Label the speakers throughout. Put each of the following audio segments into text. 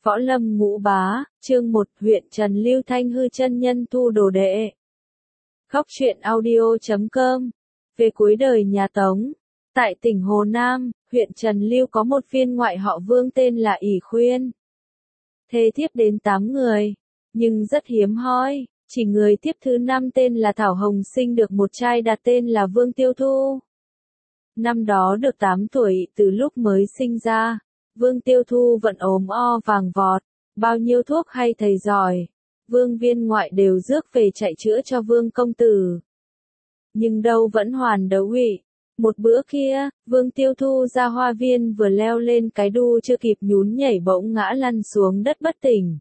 Speaker 1: Võ Lâm Ngũ Bá, chương 1, huyện Trần Lưu Thanh hư chân nhân thu đồ đệ. Khóc chuyện audio.com. Về cuối đời nhà Tống, tại tỉnh Hồ Nam, huyện Trần Lưu có một viên ngoại họ Vương tên là ỷ Khuyên. Thê thiếp đến 8 người, nhưng rất hiếm hoi, chỉ người thiếp thứ 5 tên là Thảo Hồng sinh được một trai đặt tên là Vương Tiêu Thu. Năm đó được 8 tuổi, từ lúc mới sinh ra, Vương Tiêu Thu vẫn ốm o vàng vọt, bao nhiêu thuốc hay thầy giỏi, Vương viên ngoại đều rước về chạy chữa cho Vương công tử. Nhưng đâu vẫn hoàn đấu hụy. Một bữa kia, Vương Tiêu Thu ra hoa viên vừa leo lên cái đu chưa kịp nhún nhảy bỗng ngã lăn xuống đất bất tỉnh.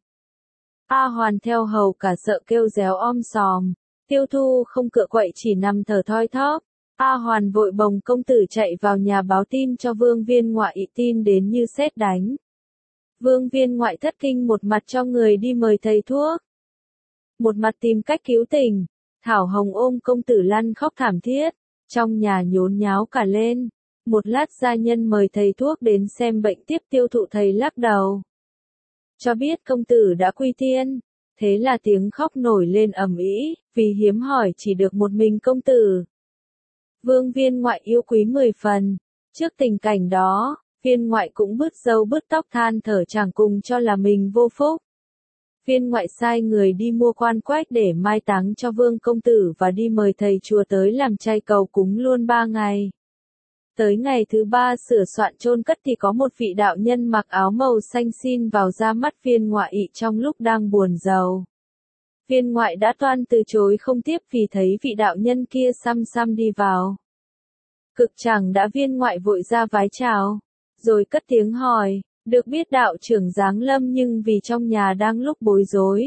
Speaker 1: A Hoàn theo hầu cả sợ kêu réo sòm, Tiêu Thu không cựa quậy chỉ nằm thở thoi thóp. A Hoàn vội bồng công tử chạy vào nhà báo tin cho Vương viên ngoại, tin đến như sét đánh. Vương viên ngoại thất kinh, một mặt cho người đi mời thầy thuốc, một mặt tìm cách cứu tình. Thảo Hồng ôm công tử lăn khóc thảm thiết, trong nhà nhốn nháo cả lên. Một lát gia nhân mời thầy thuốc đến xem bệnh tiếp. Tiêu Thụ thầy lắc đầu, cho biết công tử đã quy tiên. Thế là tiếng khóc nổi lên ầm ĩ, vì hiếm hỏi chỉ được một mình công tử. Vương viên ngoại yêu quý 10 phần. Trước tình cảnh đó, viên ngoại cũng bứt râu bứt tóc than thở chẳng cùng cho là mình vô phúc. Viên ngoại sai người đi mua quan quách để mai táng cho Vương công tử và đi mời thầy chùa tới làm chay cầu cúng luôn 3 ngày. Tới ngày thứ 3 sửa soạn chôn cất thì có một vị đạo nhân mặc áo màu xanh xin vào ra mắt viên ngoại trong lúc đang buồn rầu. Viên ngoại đã toan từ chối không tiếp vì thấy vị đạo nhân kia xăm xăm đi vào. Cực chẳng đã, viên ngoại vội ra vái chào, rồi cất tiếng hỏi, được biết đạo trưởng giáng lâm nhưng vì trong nhà đang lúc bối rối,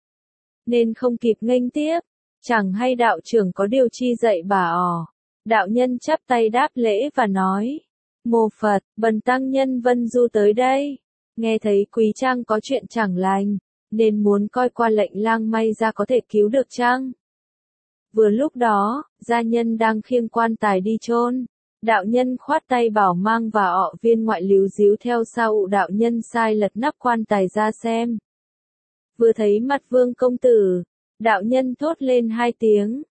Speaker 1: nên không kịp nghênh tiếp, chẳng hay đạo trưởng có điều chi dạy bảo. Đạo nhân chắp tay đáp lễ và nói, mô Phật, bần tăng nhân Vân Du tới đây, nghe thấy quý trang có chuyện chẳng lành, nên muốn coi qua lệnh lang may ra có thể cứu được chăng? Vừa lúc đó, gia nhân đang khiêng quan tài đi chôn. Đạo nhân khoát tay bảo mang và viên ngoại líu díu theo sau. Đạo nhân sai lật nắp quan tài ra xem. Vừa thấy mặt Vương công tử, đạo nhân thốt lên 2 tiếng.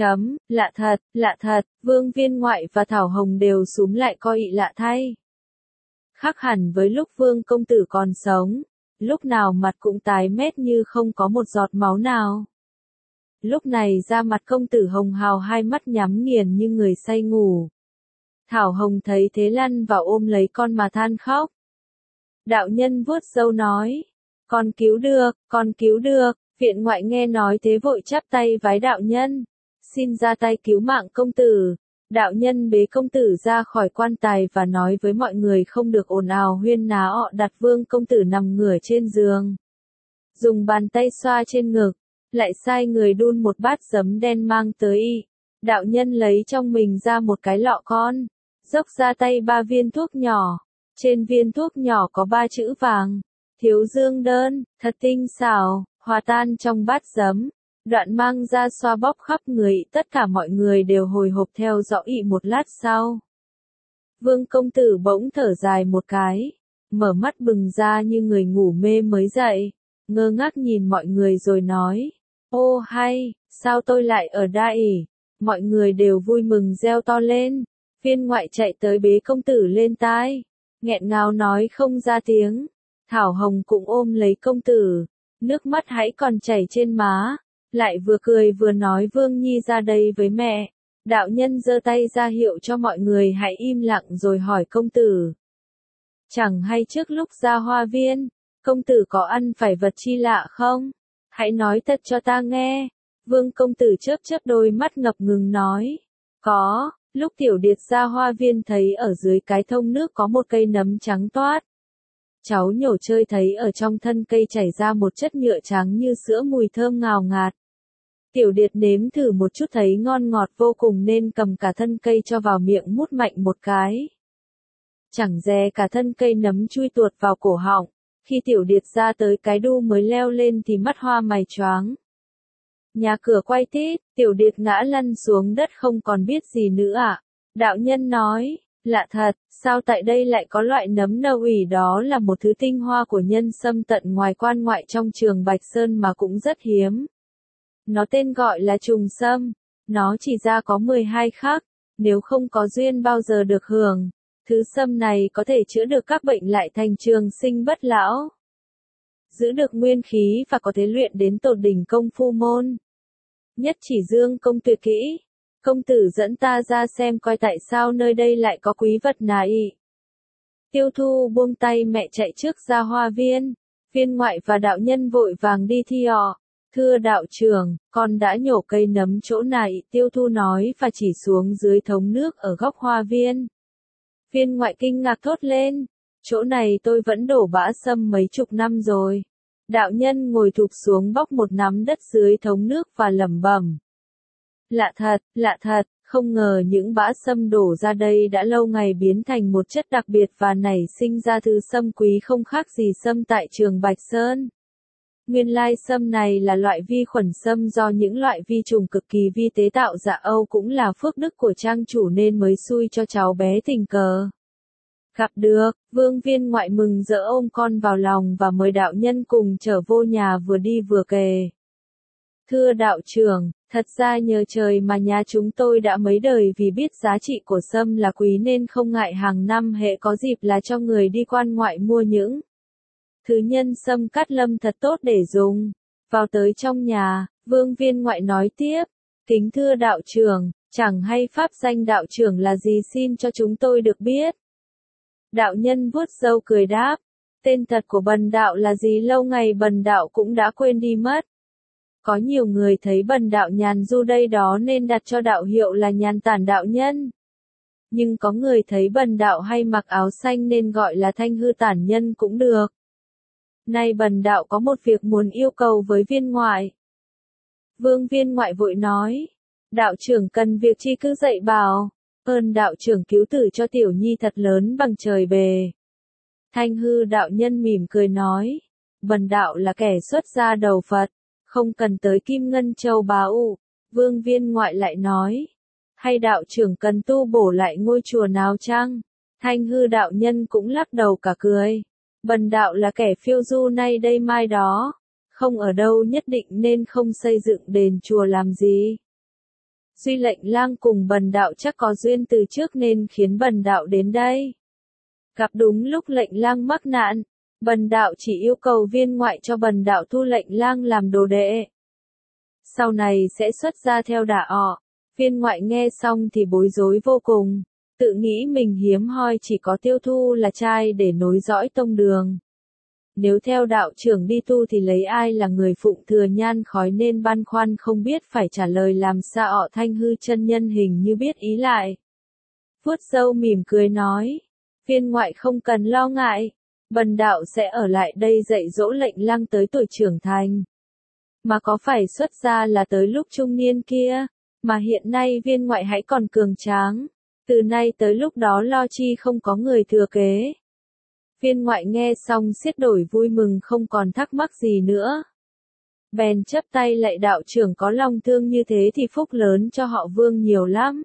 Speaker 1: Lạ thật, lạ thật. Vương viên ngoại và Thảo Hồng đều súm lại coi lạ thay. Khác hẳn với lúc Vương công tử còn sống, lúc nào mặt cũng tái mét như không có một giọt máu nào. Lúc này da mặt công tử hồng hào, hai mắt nhắm nghiền như người say ngủ. Thảo Hồng thấy thế lăn vào ôm lấy con mà than khóc. Đạo nhân vuốt râu nói, con cứu được, con cứu được. Viện ngoại nghe nói thế vội chắp tay vái đạo nhân, xin ra tay cứu mạng công tử. Đạo nhân bế công tử ra khỏi quan tài và nói với mọi người không được ồn ào huyên náo, đặt Vương công tử nằm ngửa trên giường, dùng bàn tay xoa trên ngực, lại sai người đun một bát giấm đen mang tới. Đạo nhân lấy trong mình ra một cái lọ con, dốc ra tay 3 viên thuốc nhỏ, trên viên thuốc nhỏ có 3 chữ vàng, thiếu dương đơn, thật tinh xảo, hòa tan trong bát giấm. Đoạn mang ra xoa bóp khắp người, tất cả mọi người đều hồi hộp theo dõi. Một lát sau, Vương công tử bỗng thở dài một cái, mở mắt bừng ra như người ngủ mê mới dậy, ngơ ngác nhìn mọi người rồi nói, ô hay, sao tôi lại ở đây? Mọi người đều vui mừng reo to lên. Viên ngoại chạy tới bế công tử lên tai, nghẹn ngào nói không ra tiếng. Thảo Hồng cũng ôm lấy công tử, nước mắt hãy còn chảy trên má, lại vừa cười vừa nói Vương Nhi ra đây với mẹ. Đạo nhân giơ tay ra hiệu cho mọi người hãy im lặng rồi hỏi công tử, chẳng hay trước lúc ra hoa viên, công tử có ăn phải vật chi lạ không? Hãy nói thật cho ta nghe. Vương công tử chớp chớp đôi mắt ngập ngừng nói, có, lúc tiểu điệt ra hoa viên thấy ở dưới cái thông nước có một cây nấm trắng toát. Cháu nhổ chơi thấy ở trong thân cây chảy ra một chất nhựa trắng như sữa, mùi thơm ngào ngạt. Tiểu điệt nếm thử một chút thấy ngon ngọt vô cùng nên cầm cả thân cây cho vào miệng mút mạnh một cái. Chẳng dè cả thân cây nấm chui tuột vào cổ họng. Khi tiểu điệt ra tới cái đu mới leo lên thì mắt hoa mày choáng. Nhà cửa quay tít, tiểu điệt ngã lăn xuống đất không còn biết gì nữa ạ. Đạo nhân nói, Lạ thật, sao tại đây lại có loại nấm nâu ủy đó là một thứ tinh hoa của nhân sâm tận ngoài quan ngoại trong trường Bạch Sơn mà cũng rất hiếm. Nó tên gọi là trùng sâm, nó chỉ ra có 12 khắc, nếu không có duyên bao giờ được hưởng. Thứ sâm này có thể chữa được các bệnh lại thành trường sinh bất lão, giữ được nguyên khí và có thể luyện đến tột đỉnh công phu môn. Nhất chỉ dương công tuyệt kỹ. Công tử dẫn ta ra xem coi tại sao nơi đây lại có quý vật này. Tiêu Thu buông tay mẹ chạy trước ra hoa viên. Viên ngoại và đạo nhân vội vàng đi thi họ. Thưa đạo trưởng, con đã nhổ cây nấm chỗ này, Tiêu Thu nói và chỉ xuống dưới thống nước ở góc hoa viên. Viên ngoại kinh ngạc thốt lên. Chỗ này tôi vẫn đổ bã sâm mấy chục năm rồi. Đạo nhân ngồi thụp xuống bóc một nắm đất dưới thống nước và lẩm bẩm. Lạ thật, không ngờ những bã sâm đổ ra đây đã lâu ngày biến thành một chất đặc biệt và nảy sinh ra thứ sâm quý không khác gì sâm tại trường Bạch Sơn. Nguyên lai sâm này là loại vi khuẩn sâm do những loại vi trùng cực kỳ vi tế tạo ra, Âu cũng là phước đức của trang chủ nên mới xui cho cháu bé tình cờ. Gặp được, Vương Viên ngoại mừng rỡ ôm con vào lòng và mời đạo nhân cùng trở vô nhà vừa đi vừa kể. Thưa đạo trưởng, thật ra nhờ trời mà nhà chúng tôi đã mấy đời vì biết giá trị của sâm là quý nên không ngại hàng năm hễ có dịp là cho người đi quan ngoại mua những thứ nhân sâm cát lâm thật tốt để dùng. Vào tới trong nhà, Vương Viên ngoại nói tiếp, kính thưa đạo trưởng, chẳng hay pháp danh đạo trưởng là gì xin cho chúng tôi được biết. Đạo nhân vuốt râu cười đáp, tên thật của bần đạo là gì lâu ngày bần đạo cũng đã quên đi mất. Có nhiều người thấy bần đạo nhàn du đây đó nên đặt cho đạo hiệu là nhàn tản đạo nhân. Nhưng có người thấy bần đạo hay mặc áo xanh nên gọi là thanh hư tản nhân cũng được. Nay bần đạo có một việc muốn yêu cầu với viên ngoại. Vương Viên ngoại vội nói, đạo trưởng cần việc chi cứ dạy bảo, ơn đạo trưởng cứu tử cho tiểu nhi thật lớn bằng trời bề. Thanh hư đạo nhân mỉm cười nói, bần đạo là kẻ xuất gia đầu Phật, không cần tới kim ngân châu báu. Vương Viên ngoại lại nói, hay đạo trưởng cần tu bổ lại ngôi chùa nào chăng? Thanh hư đạo nhân cũng lắc đầu cả cười, bần đạo là kẻ phiêu du nay đây mai đó, không ở đâu nhất định nên không xây dựng đền chùa làm gì. Duy Lệnh Lang cùng bần đạo chắc có duyên từ trước nên khiến bần đạo đến đây. Gặp đúng lúc Lệnh Lang mắc nạn, bần đạo chỉ yêu cầu viên ngoại cho bần đạo thu Lệnh Lang làm đồ đệ. Sau này sẽ xuất gia theo đạo. Viên ngoại nghe xong thì bối rối vô cùng, tự nghĩ mình hiếm hoi chỉ có Tiêu Thu là trai để nối dõi tông đường. Nếu theo đạo trưởng đi tu thì lấy ai là người phụng thừa nhan khói nên băn khoăn không biết phải trả lời làm sao. Thanh hư chân nhân hình như biết ý lại. Vuốt râu mỉm cười nói, viên ngoại không cần lo ngại, bần đạo sẽ ở lại đây dạy dỗ Lệnh Lang tới tuổi trưởng thành. Mà có phải xuất gia là tới lúc trung niên kia, mà hiện nay viên ngoại hãy còn cường tráng, từ nay tới lúc đó lo chi không có người thừa kế. Viên ngoại nghe xong xiết đổi vui mừng không còn thắc mắc gì nữa. Bèn chắp tay lạy đạo trưởng có lòng thương như thế thì phúc lớn cho họ Vương nhiều lắm.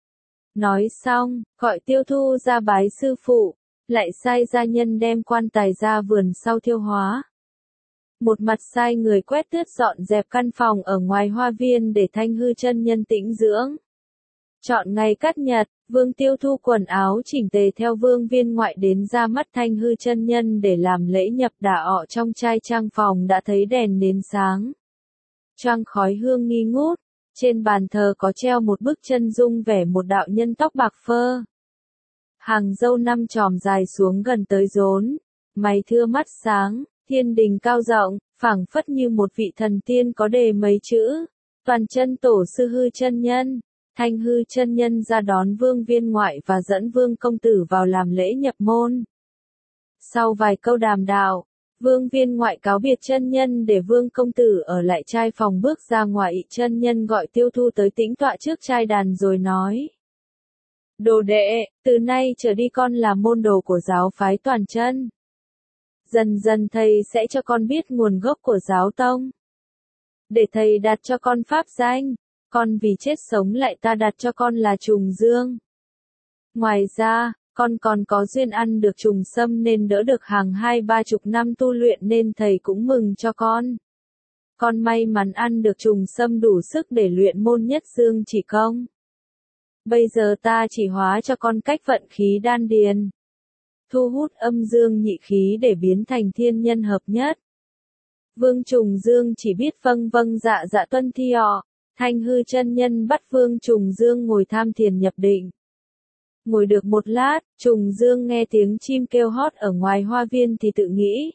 Speaker 1: Nói xong, gọi Tiêu Thu ra bái sư phụ, lại sai gia nhân đem quan tài ra vườn sau thiêu hóa. Một mặt sai người quét tước dọn dẹp căn phòng ở ngoài hoa viên để Thanh hư chân nhân tĩnh dưỡng. Chọn ngày cắt nhật, Vương Tiêu Thu quần áo chỉnh tề theo Vương Viên ngoại đến ra mắt Thanh hư chân nhân để làm lễ nhập đạo. Trong trai trang phòng đã thấy đèn nến sáng, choang khói hương nghi ngút. Trên bàn thờ có treo một bức chân dung vẻ một đạo nhân tóc bạc phơ, hàng râu 5 chòm dài xuống gần tới rốn, mày thưa mắt sáng, thiên đình cao rộng, phảng phất như một vị thần tiên có đề mấy chữ, toàn chân tổ sư hư chân nhân. Thanh hư chân nhân ra đón Vương Viên ngoại và dẫn Vương công tử vào làm lễ nhập môn. Sau vài câu đàm đạo, Vương Viên ngoại cáo biệt chân nhân để Vương công tử ở lại trai phòng bước ra ngoài. Chân nhân gọi Tiêu Thu tới tĩnh tọa trước trai đàn rồi nói, đồ đệ, từ nay trở đi con là môn đồ của giáo phái Toàn Chân. Dần dần thầy sẽ cho con biết nguồn gốc của giáo tông. Để thầy đặt cho con pháp danh, con vì chết sống lại ta đặt cho con là Trùng Dương. Ngoài ra, con còn có duyên ăn được trùng sâm nên đỡ được hàng 20-30 năm tu luyện nên thầy cũng mừng cho con. Con may mắn ăn được trùng sâm đủ sức để luyện môn nhất dương chỉ công. Bây giờ ta chỉ hóa cho con cách vận khí đan điền, thu hút âm dương nhị khí để biến thành thiên nhân hợp nhất. Vương Trùng Dương chỉ biết vâng vâng dạ dạ tuân theo. Thanh hư chân nhân bắt Vương Trùng Dương ngồi tham thiền nhập định. Ngồi được một lát, Trùng Dương nghe tiếng chim kêu hót ở ngoài hoa viên thì tự nghĩ.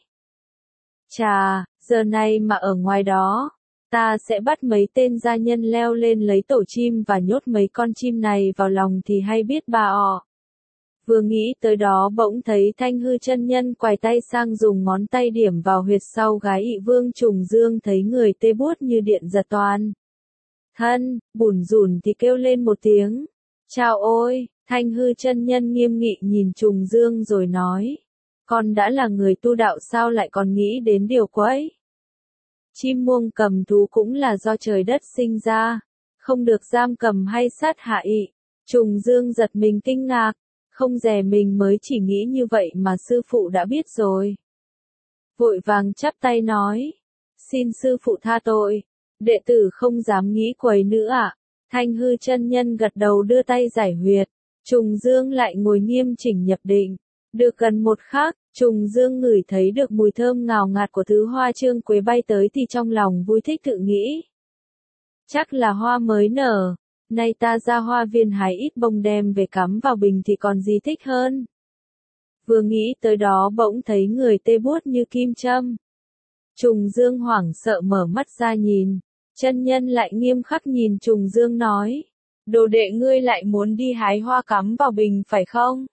Speaker 1: Chà, giờ này mà ở ngoài đó, ta sẽ bắt mấy tên gia nhân leo lên lấy tổ chim và nhốt mấy con chim này vào lòng thì hay biết bà ọ. Vừa nghĩ tới đó bỗng thấy Thanh hư chân nhân quài tay sang dùng ngón tay điểm vào huyệt sau gái ị. Vương Trùng Dương thấy người tê buốt như điện giật toàn thân, bủn rủn thì kêu lên một tiếng. Chao ôi! Thanh hư chân nhân nghiêm nghị nhìn Trùng Dương rồi nói. Con đã là người tu đạo sao lại còn nghĩ đến điều quấy? Chim muông cầm thú cũng là do trời đất sinh ra, không được giam cầm hay sát hại. Trùng Dương giật mình kinh ngạc, không dè mình mới chỉ nghĩ như vậy mà sư phụ đã biết rồi. Vội vàng chắp tay nói, xin sư phụ tha tội, đệ tử không dám nghĩ quấy nữa ạ. Thanh hư chân nhân gật đầu đưa tay giải huyệt, Trùng Dương lại ngồi nghiêm chỉnh nhập định. Được gần một khắc, Trùng Dương ngửi thấy được mùi thơm ngào ngạt của thứ hoa trương quế bay tới thì trong lòng vui thích tự nghĩ. Chắc là hoa mới nở, nay ta ra hoa viên hái ít bông đem về cắm vào bình thì còn gì thích hơn. Vừa nghĩ tới đó bỗng thấy người tê buốt như kim châm. Trùng Dương hoảng sợ mở mắt ra nhìn, chân nhân lại nghiêm khắc nhìn Trùng Dương nói, đồ đệ ngươi lại muốn đi hái hoa cắm vào bình phải không?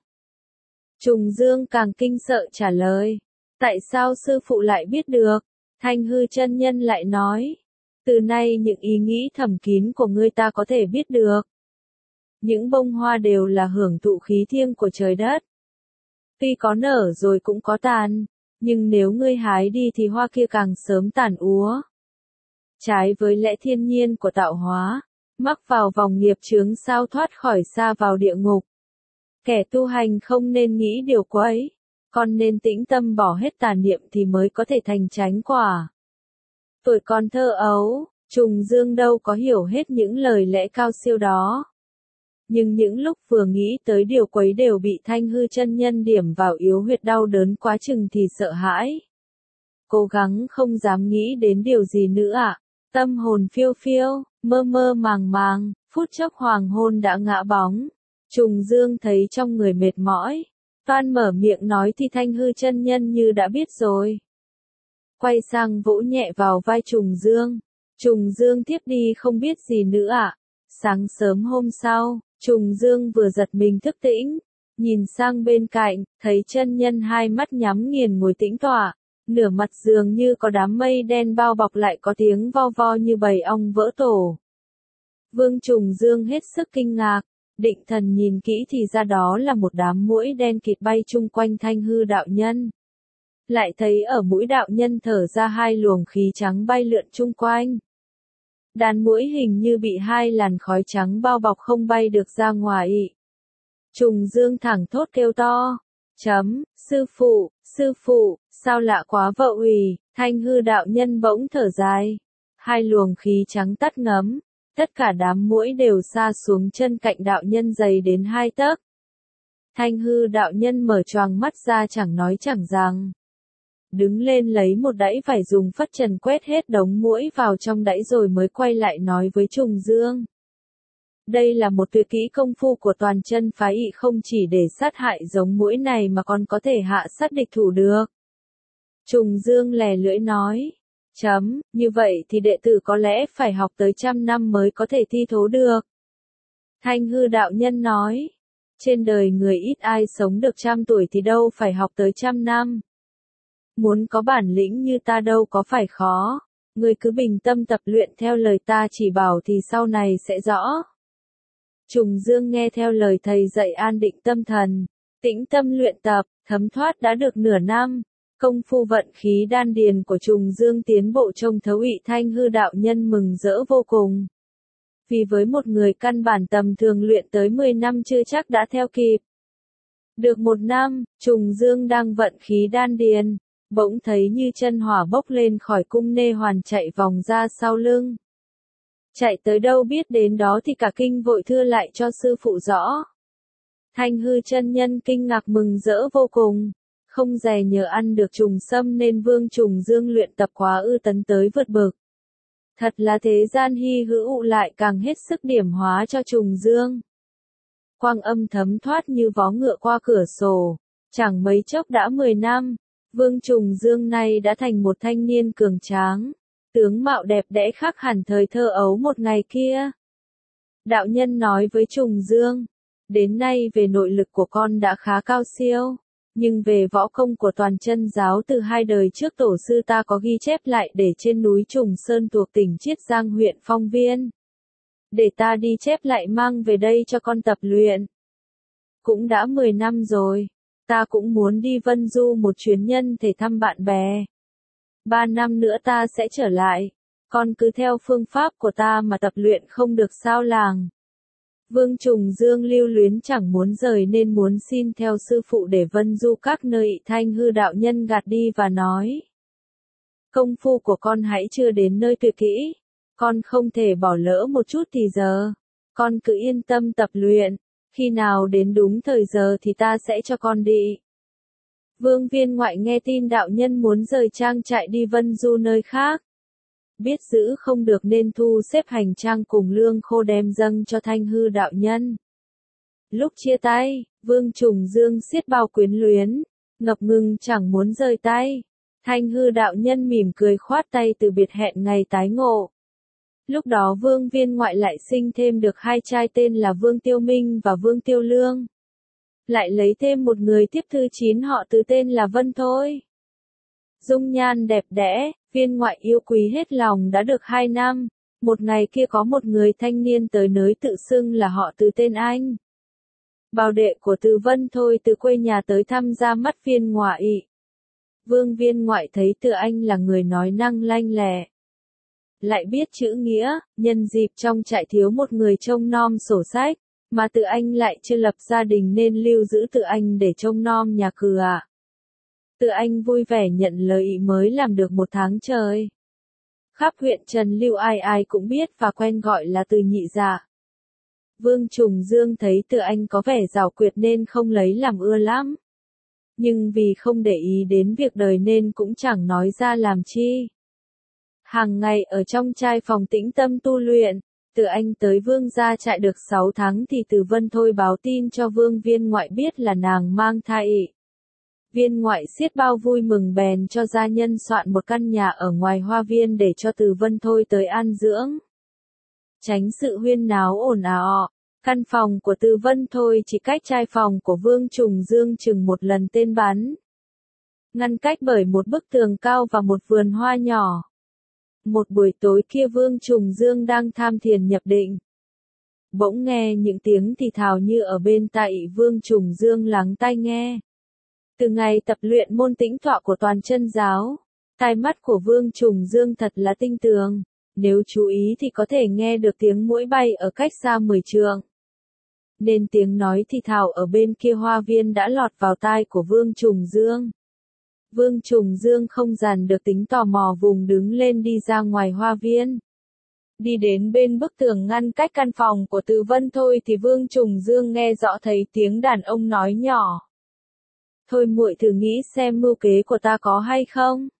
Speaker 1: Trùng Dương càng kinh sợ trả lời, tại sao sư phụ lại biết được? Thanh hư chân nhân lại nói, từ nay những ý nghĩ thầm kín của ngươi ta có thể biết được. Những bông hoa đều là hưởng thụ khí thiêng của trời đất. Tuy có nở rồi cũng có tàn, nhưng nếu ngươi hái đi thì hoa kia càng sớm tàn úa. Trái với lẽ thiên nhiên của tạo hóa, mắc vào vòng nghiệp chướng sao thoát khỏi sa vào địa ngục. Kẻ tu hành không nên nghĩ điều quấy, con nên tĩnh tâm bỏ hết tà niệm thì mới có thể thành chánh quả. Tuổi còn thơ ấu, Trùng Dương đâu có hiểu hết những lời lẽ cao siêu đó. Nhưng những lúc vừa nghĩ tới điều quấy đều bị Thanh hư chân nhân điểm vào yếu huyệt đau đớn quá chừng thì sợ hãi. Cố gắng không dám nghĩ đến điều gì nữa ạ. Tâm hồn phiêu phiêu, mơ mơ màng màng, phút chốc hoàng hôn đã ngã bóng. Trùng Dương thấy trong người mệt mỏi, toan mở miệng nói thì Thanh hư chân nhân như đã biết rồi. Quay sang vỗ nhẹ vào vai Trùng Dương. Trùng Dương thiếp đi không biết gì nữa ạ. Sáng sớm hôm sau, Trùng Dương vừa giật mình thức tỉnh, nhìn sang bên cạnh, thấy chân nhân hai mắt nhắm nghiền ngồi tĩnh tọa, nửa mặt dường như có đám mây đen bao bọc lại có tiếng vo vo như bầy ong vỡ tổ. Vương Trùng Dương hết sức kinh ngạc, định thần nhìn kỹ thì ra đó là một đám muỗi đen kịt bay chung quanh Thanh hư đạo nhân. Lại thấy ở mũi đạo nhân thở ra hai luồng khí trắng bay lượn chung quanh. Đàn muỗi hình như bị hai làn khói trắng bao bọc không bay được ra ngoài. Trùng Dương thẳng thốt kêu to. Sư phụ, sao lạ quá vợ ủy. Thanh hư đạo nhân bỗng thở dài. Hai luồng khí trắng tắt ngấm. Tất cả đám muỗi đều sa xuống chân cạnh đạo nhân dày đến 2 tấc. Thanh hư đạo nhân mở choàng mắt ra chẳng nói chẳng rằng. Đứng lên lấy một đẫy vải dùng phất trần quét hết đống muỗi vào trong đẫy rồi mới quay lại nói với Trùng Dương. Đây là một tuyệt kỹ công phu của toàn chân phái ị, không chỉ để sát hại giống muỗi này mà còn có thể hạ sát địch thủ được. Trùng Dương lè lưỡi nói. Như vậy thì đệ tử có lẽ phải học tới 100 năm mới có thể thi thố được. Thanh hư đạo nhân nói. Trên đời người ít ai sống được 100 tuổi thì đâu phải học tới 100 năm. Muốn có bản lĩnh như ta đâu có phải khó, ngươi cứ bình tâm tập luyện theo lời ta chỉ bảo thì sau này sẽ rõ. Trùng Dương nghe theo lời thầy dạy an định tâm thần, tĩnh tâm luyện tập, thấm thoát đã được nửa năm, công phu vận khí đan điền của Trùng Dương tiến bộ trông thấu ị. Thanh hư đạo nhân mừng rỡ vô cùng. Vì với một người căn bản tầm thường luyện tới 10 năm chưa chắc đã theo kịp. Được 1 năm, Trùng Dương đang vận khí đan điền, bỗng thấy như chân hỏa bốc lên khỏi cung nê hoàn chạy vòng ra sau lưng. Chạy tới đâu biết đến đó thì cả kinh vội thưa lại cho sư phụ rõ. Thanh hư chân nhân kinh ngạc mừng rỡ vô cùng, không dè nhờ ăn được trùng sâm nên Vương Trùng Dương luyện tập quá ư tấn tới vượt bậc. Thật là thế gian hy hữu lại càng hết sức điểm hóa cho Trùng Dương. Quang âm thấm thoát như vó ngựa qua cửa sổ, chẳng mấy chốc đã 10 năm, Vương Trùng Dương này đã thành một thanh niên cường tráng, tướng mạo đẹp đẽ khác hẳn thời thơ ấu một ngày kia. Đạo nhân nói với Trùng Dương, đến nay về nội lực của con đã khá cao siêu, nhưng về võ công của toàn chân giáo từ 2 đời trước tổ sư ta có ghi chép lại để trên núi Trùng Sơn thuộc tỉnh Chiết Giang huyện Phong Viên. Để ta đi chép lại mang về đây cho con tập luyện. Cũng đã 10 năm rồi, ta cũng muốn đi Vân Du một chuyến nhân thể thăm bạn bè. 3 năm nữa ta sẽ trở lại, con cứ theo phương pháp của ta mà tập luyện không được sao làng. Vương Trùng Dương lưu luyến chẳng muốn rời nên muốn xin theo sư phụ để Vân Du các nơi. Thanh hư đạo nhân gạt đi và nói. Công phu của con hãy chưa đến nơi tuyệt kỹ, con không thể bỏ lỡ một chút thì giờ, con cứ yên tâm tập luyện, khi nào đến đúng thời giờ thì ta sẽ cho con đi. Vương Viên Ngoại nghe tin đạo nhân muốn rời trang trại đi Vân Du nơi khác. Biết giữ không được nên thu xếp hành trang cùng lương khô đem dâng cho Thanh hư đạo nhân. Lúc chia tay, Vương Trùng Dương siết bao quyến luyến, ngập ngừng chẳng muốn rời tay. Thanh hư đạo nhân mỉm cười khoát tay từ biệt hẹn ngày tái ngộ. Lúc đó Vương Viên Ngoại lại sinh thêm được 2 trai tên là Vương Tiêu Minh và Vương Tiêu Lương. Lại lấy thêm một người tiếp thứ 9 họ từ tên là Vân Thôi. Dung nhan đẹp đẽ, Viên Ngoại yêu quý hết lòng đã được 2 năm, một ngày kia có một người thanh niên tới nới tự xưng là họ từ tên Anh. Bảo đệ của Từ Vân Thôi từ quê nhà tới thăm ra mắt Viên Ngoại. Vương Viên Ngoại thấy Từ Anh là người nói năng lanh lẹ, lại biết chữ nghĩa, nhân dịp trong trại thiếu một người trông nom sổ sách, mà Từ Anh lại chưa lập gia đình nên lưu giữ Từ Anh để trông nom nhà cửa. Từ Anh vui vẻ nhận lời ý mới làm được 1 tháng trời. Khắp huyện Trần Lưu ai ai cũng biết và quen gọi là Từ Nhị Dạ. Vương Trùng Dương thấy Từ Anh có vẻ giàu quyệt nên không lấy làm ưa lắm. Nhưng vì không để ý đến việc đời nên cũng chẳng nói ra làm chi. Hàng ngày ở trong trai phòng tĩnh tâm tu luyện, Từ Anh tới Vương gia trại được 6 tháng thì Từ Vân Thôi báo tin cho Vương Viên Ngoại biết là nàng mang thai. Viên Ngoại xiết bao vui mừng bèn cho gia nhân soạn một căn nhà ở ngoài hoa viên để cho Từ Vân Thôi tới an dưỡng. Tránh sự huyên náo ồn ào, căn phòng của Từ Vân Thôi chỉ cách trai phòng của Vương Trùng Dương chừng 1 lần tên bắn. Ngăn cách bởi một bức tường cao và một vườn hoa nhỏ. Một buổi tối kia Vương Trùng Dương đang tham thiền nhập định. Bỗng nghe những tiếng thì thào như ở bên tai. Vương Trùng Dương lắng tai nghe. Từ ngày tập luyện môn tĩnh tọa của toàn chân giáo, tai mắt của Vương Trùng Dương thật là tinh tường, nếu chú ý thì có thể nghe được tiếng muỗi bay ở cách xa 10 trượng. Nên tiếng nói thì thào ở bên kia hoa viên đã lọt vào tai của Vương Trùng Dương. Vương Trùng Dương không dằn được tính tò mò vùng đứng lên đi ra ngoài hoa viên. Đi đến bên bức tường ngăn cách căn phòng của Từ Vân Thôi thì Vương Trùng Dương nghe rõ thấy tiếng đàn ông nói nhỏ. Thôi muội thử nghĩ xem mưu kế của ta có hay không.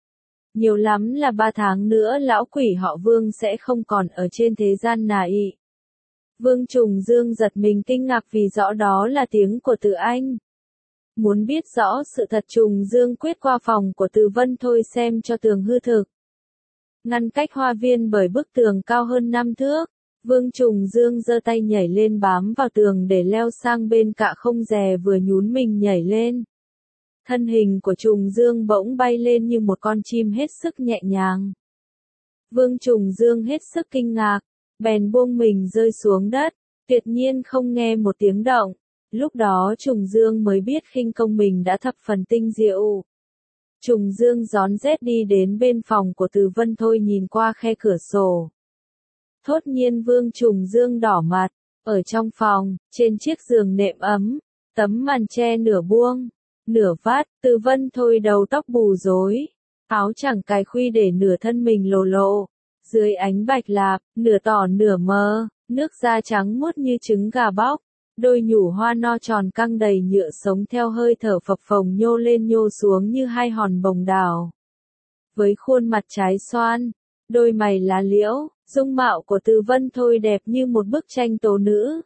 Speaker 1: Nhiều lắm là 3 tháng nữa lão quỷ họ Vương sẽ không còn ở trên thế gian này. Vương Trùng Dương giật mình kinh ngạc vì rõ đó là tiếng của Từ Anh. Muốn biết rõ sự thật Trùng Dương quyết qua phòng của Từ Vân Thôi xem cho tường hư thực. Ngăn cách hoa viên bởi bức tường cao hơn 5 thước, Vương Trùng Dương giơ tay nhảy lên bám vào tường để leo sang bên cạnh không dè vừa nhún mình nhảy lên. Thân hình của Trùng Dương bỗng bay lên như một con chim hết sức nhẹ nhàng. Vương Trùng Dương hết sức kinh ngạc, bèn buông mình rơi xuống đất, tuyệt nhiên không nghe một tiếng động. Lúc đó Trùng Dương mới biết khinh công mình đã thập phần tinh diệu. Trùng Dương rón rét đi đến bên phòng của Từ Vân Thôi nhìn qua khe cửa sổ. Thốt nhiên Vương Trùng Dương đỏ mặt, ở trong phòng, trên chiếc giường nệm ấm, tấm màn che nửa buông, nửa vát, Từ Vân Thôi đầu tóc bù rối, áo chẳng cài khuy để nửa thân mình lồ lộ, dưới ánh bạch lạp, nửa tỏ nửa mờ, nước da trắng muốt như trứng gà bóc, đôi nhũ hoa no tròn căng đầy nhựa sống theo hơi thở phập phồng nhô lên nhô xuống như hai hòn bồng đào. Với khuôn mặt trái xoan, đôi mày lá liễu, dung mạo của Từ Vân Thôi đẹp như một bức tranh tố nữ.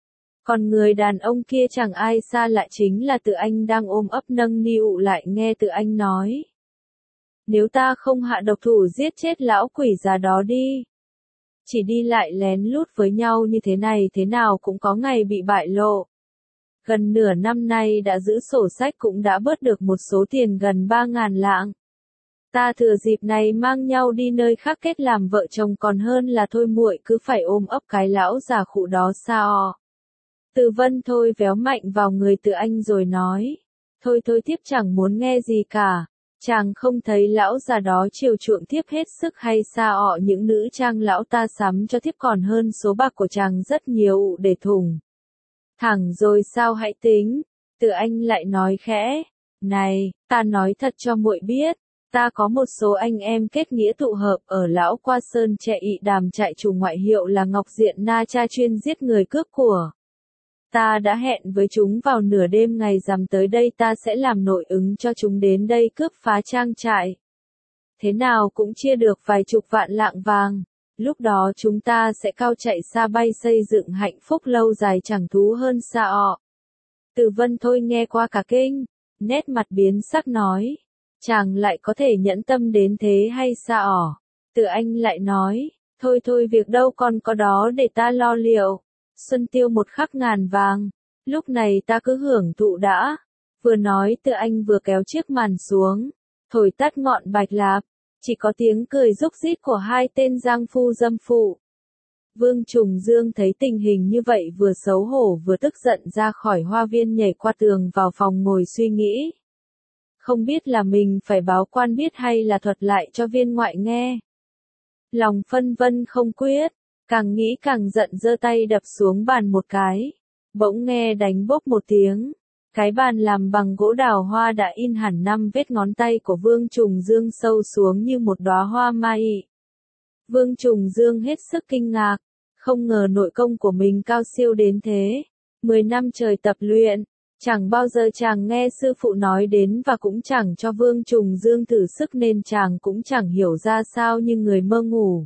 Speaker 1: Còn người đàn ông kia chẳng ai xa lạ chính là Từ Anh đang ôm ấp nâng niu lại nghe Từ Anh nói. Nếu ta không hạ độc thủ giết chết lão quỷ già đó đi. Chỉ đi lại lén lút với nhau như thế này thế nào cũng có ngày bị bại lộ. Gần nửa năm nay đã giữ sổ sách cũng đã bớt được một số tiền gần 3.000 lạng. Ta thừa dịp này mang nhau đi nơi khác kết làm vợ chồng còn hơn là thôi muội cứ phải ôm ấp cái lão già khụ đó sao. Từ Vân Thôi véo mạnh vào người Từ Anh rồi nói. Thôi thôi tiếp chẳng muốn nghe gì cả. Chàng không thấy lão già đó chiều chuộng tiếp hết sức hay sao những nữ trang lão ta sắm cho tiếp còn hơn số bạc của chàng rất nhiều để thùng. Thẳng rồi sao hãy tính. Từ Anh lại nói khẽ. Này, ta nói thật cho muội biết. Ta có một số anh em kết nghĩa tụ hợp ở Lão Qua Sơn Trẻ Ị Đàm trại chủ ngoại hiệu là Ngọc Diện Na Cha chuyên giết người cướp của. Ta đã hẹn với chúng vào nửa đêm ngày rằm tới đây ta sẽ làm nội ứng cho chúng đến đây cướp phá trang trại. Thế nào cũng chia được vài chục vạn lạng vàng. Lúc đó chúng ta sẽ cao chạy xa bay xây dựng hạnh phúc lâu dài chẳng thú hơn sao. Từ Vân Thôi nghe qua cả kinh, nét mặt biến sắc nói. Chàng lại có thể nhẫn tâm đến thế hay sao? Từ Anh lại nói, thôi thôi việc đâu còn có đó để ta lo liệu. Xuân tiêu một khắc ngàn vàng, lúc này ta cứ hưởng thụ đã. Vừa nói Từ Anh vừa kéo chiếc màn xuống, thổi tắt ngọn bạch lạp, chỉ có tiếng cười rúc rít của hai tên giang phu dâm phụ. Vương Trùng Dương thấy tình hình như vậy vừa xấu hổ vừa tức giận ra khỏi hoa viên nhảy qua tường vào phòng ngồi suy nghĩ. Không biết là mình phải báo quan biết hay là thuật lại cho viên ngoại nghe. Lòng phân vân không quyết, càng nghĩ càng giận giơ tay đập xuống bàn một cái. Bỗng nghe đánh bốp một tiếng. Cái bàn làm bằng gỗ đào hoa đã in hẳn 5 vết ngón tay của Vương Trùng Dương sâu xuống như một đóa hoa mai. Vương Trùng Dương hết sức kinh ngạc, không ngờ nội công của mình cao siêu đến thế. 10 năm trời tập luyện. Chẳng bao giờ chàng nghe sư phụ nói đến và cũng chẳng cho Vương Trùng Dương thử sức nên chàng cũng chẳng hiểu ra sao như người mơ ngủ.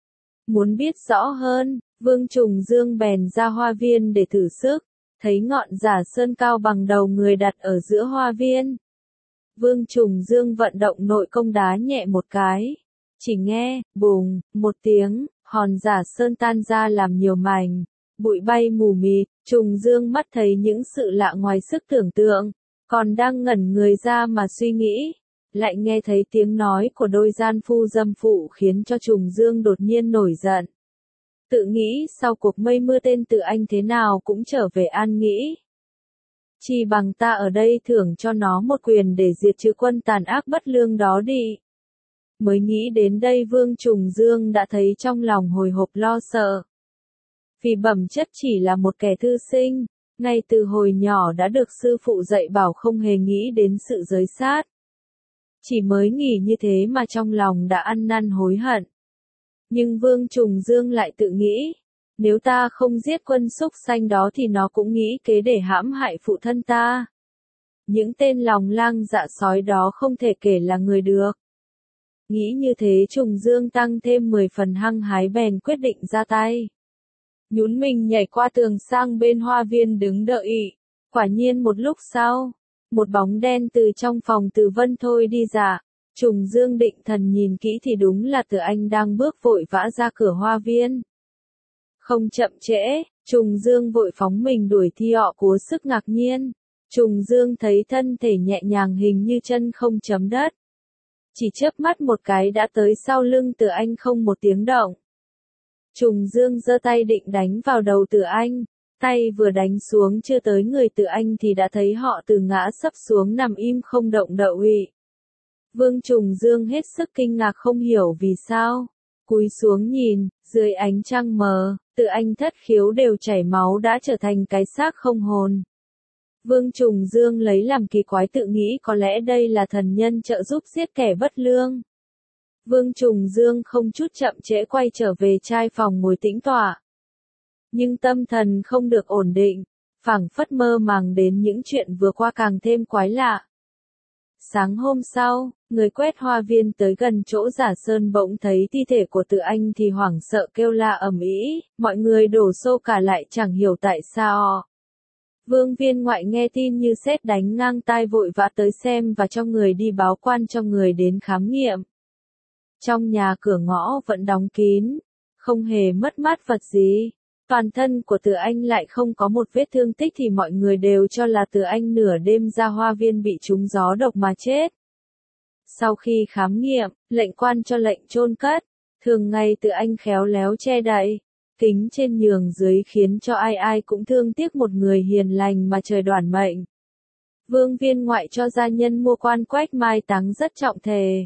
Speaker 1: Muốn biết rõ hơn, Vương Trùng Dương bèn ra hoa viên để thử sức, thấy ngọn giả sơn cao bằng đầu người đặt ở giữa hoa viên. Vương Trùng Dương vận động nội công đá nhẹ một cái, chỉ nghe, bùng, một tiếng, hòn giả sơn tan ra làm nhiều mảnh. Bụi bay mù mịt, Trùng Dương mắt thấy những sự lạ ngoài sức tưởng tượng, còn đang ngẩn người ra mà suy nghĩ, lại nghe thấy tiếng nói của đôi gian phu dâm phụ khiến cho Trùng Dương đột nhiên nổi giận. Tự nghĩ sau cuộc mây mưa tên Từ Anh thế nào cũng trở về an nghĩ. Chỉ bằng ta ở đây thưởng cho nó một quyền để diệt trừ quân tàn ác bất lương đó đi. Mới nghĩ đến đây Vương Trùng Dương đã thấy trong lòng hồi hộp lo sợ. Vì bẩm chất chỉ là một kẻ thư sinh, ngay từ hồi nhỏ đã được sư phụ dạy bảo không hề nghĩ đến sự giới sát. Chỉ mới nghĩ như thế mà trong lòng đã ăn năn hối hận. Nhưng Vương Trùng Dương lại tự nghĩ, nếu ta không giết quân súc sanh đó thì nó cũng nghĩ kế để hãm hại phụ thân ta. Những tên lòng lang dạ sói đó không thể kể là người được. Nghĩ như thế Trùng Dương tăng thêm 10 phần hăng hái bèn quyết định ra tay. Nhún mình nhảy qua tường sang bên hoa viên đứng đợi. Quả nhiên một lúc sau, một bóng đen từ trong phòng Từ Vân Thôi đi ra. Trùng Dương định thần nhìn kỹ thì đúng là Từ Anh đang bước vội vã ra cửa hoa viên. Không chậm trễ, Trùng Dương vội phóng mình đuổi thi họ cố sức ngạc nhiên. Trùng Dương thấy thân thể nhẹ nhàng hình như chân không chấm đất. Chỉ chớp mắt một cái đã tới sau lưng Từ Anh không một tiếng động. Trùng Dương giơ tay định đánh vào đầu Từ Anh, tay vừa đánh xuống chưa tới người Từ Anh thì đã thấy họ từ ngã sấp xuống nằm im không động đậy. Vương Trùng Dương hết sức kinh ngạc không hiểu vì sao. Cúi xuống nhìn, dưới ánh trăng mờ, Từ Anh thất khiếu đều chảy máu đã trở thành cái xác không hồn. Vương Trùng Dương lấy làm kỳ quái tự nghĩ có lẽ đây là thần nhân trợ giúp giết kẻ bất lương. Vương Trùng Dương không chút chậm trễ quay trở về trai phòng ngồi tĩnh tọa. Nhưng tâm thần không được ổn định, phảng phất mơ màng đến những chuyện vừa qua càng thêm quái lạ. Sáng hôm sau, người quét hoa viên tới gần chỗ Giả Sơn bỗng thấy thi thể của Từ Anh thì hoảng sợ kêu la ầm ĩ, mọi người đổ xô cả lại chẳng hiểu tại sao. Vương Viên Ngoại nghe tin như sét đánh ngang tai vội vã tới xem và cho người đi báo quan cho người đến khám nghiệm. Trong nhà cửa ngõ vẫn đóng kín, không hề mất mát vật gì. Toàn thân của Từ Anh lại không có một vết thương tích thì mọi người đều cho là Từ Anh nửa đêm ra hoa viên bị trúng gió độc mà chết. Sau khi khám nghiệm, lệnh quan cho lệnh chôn cất, thường ngày Từ Anh khéo léo che đậy, kính trên nhường dưới khiến cho ai ai cũng thương tiếc một người hiền lành mà trời đoản mệnh. Vương Viên Ngoại cho gia nhân mua quan quách mai táng rất trọng thề.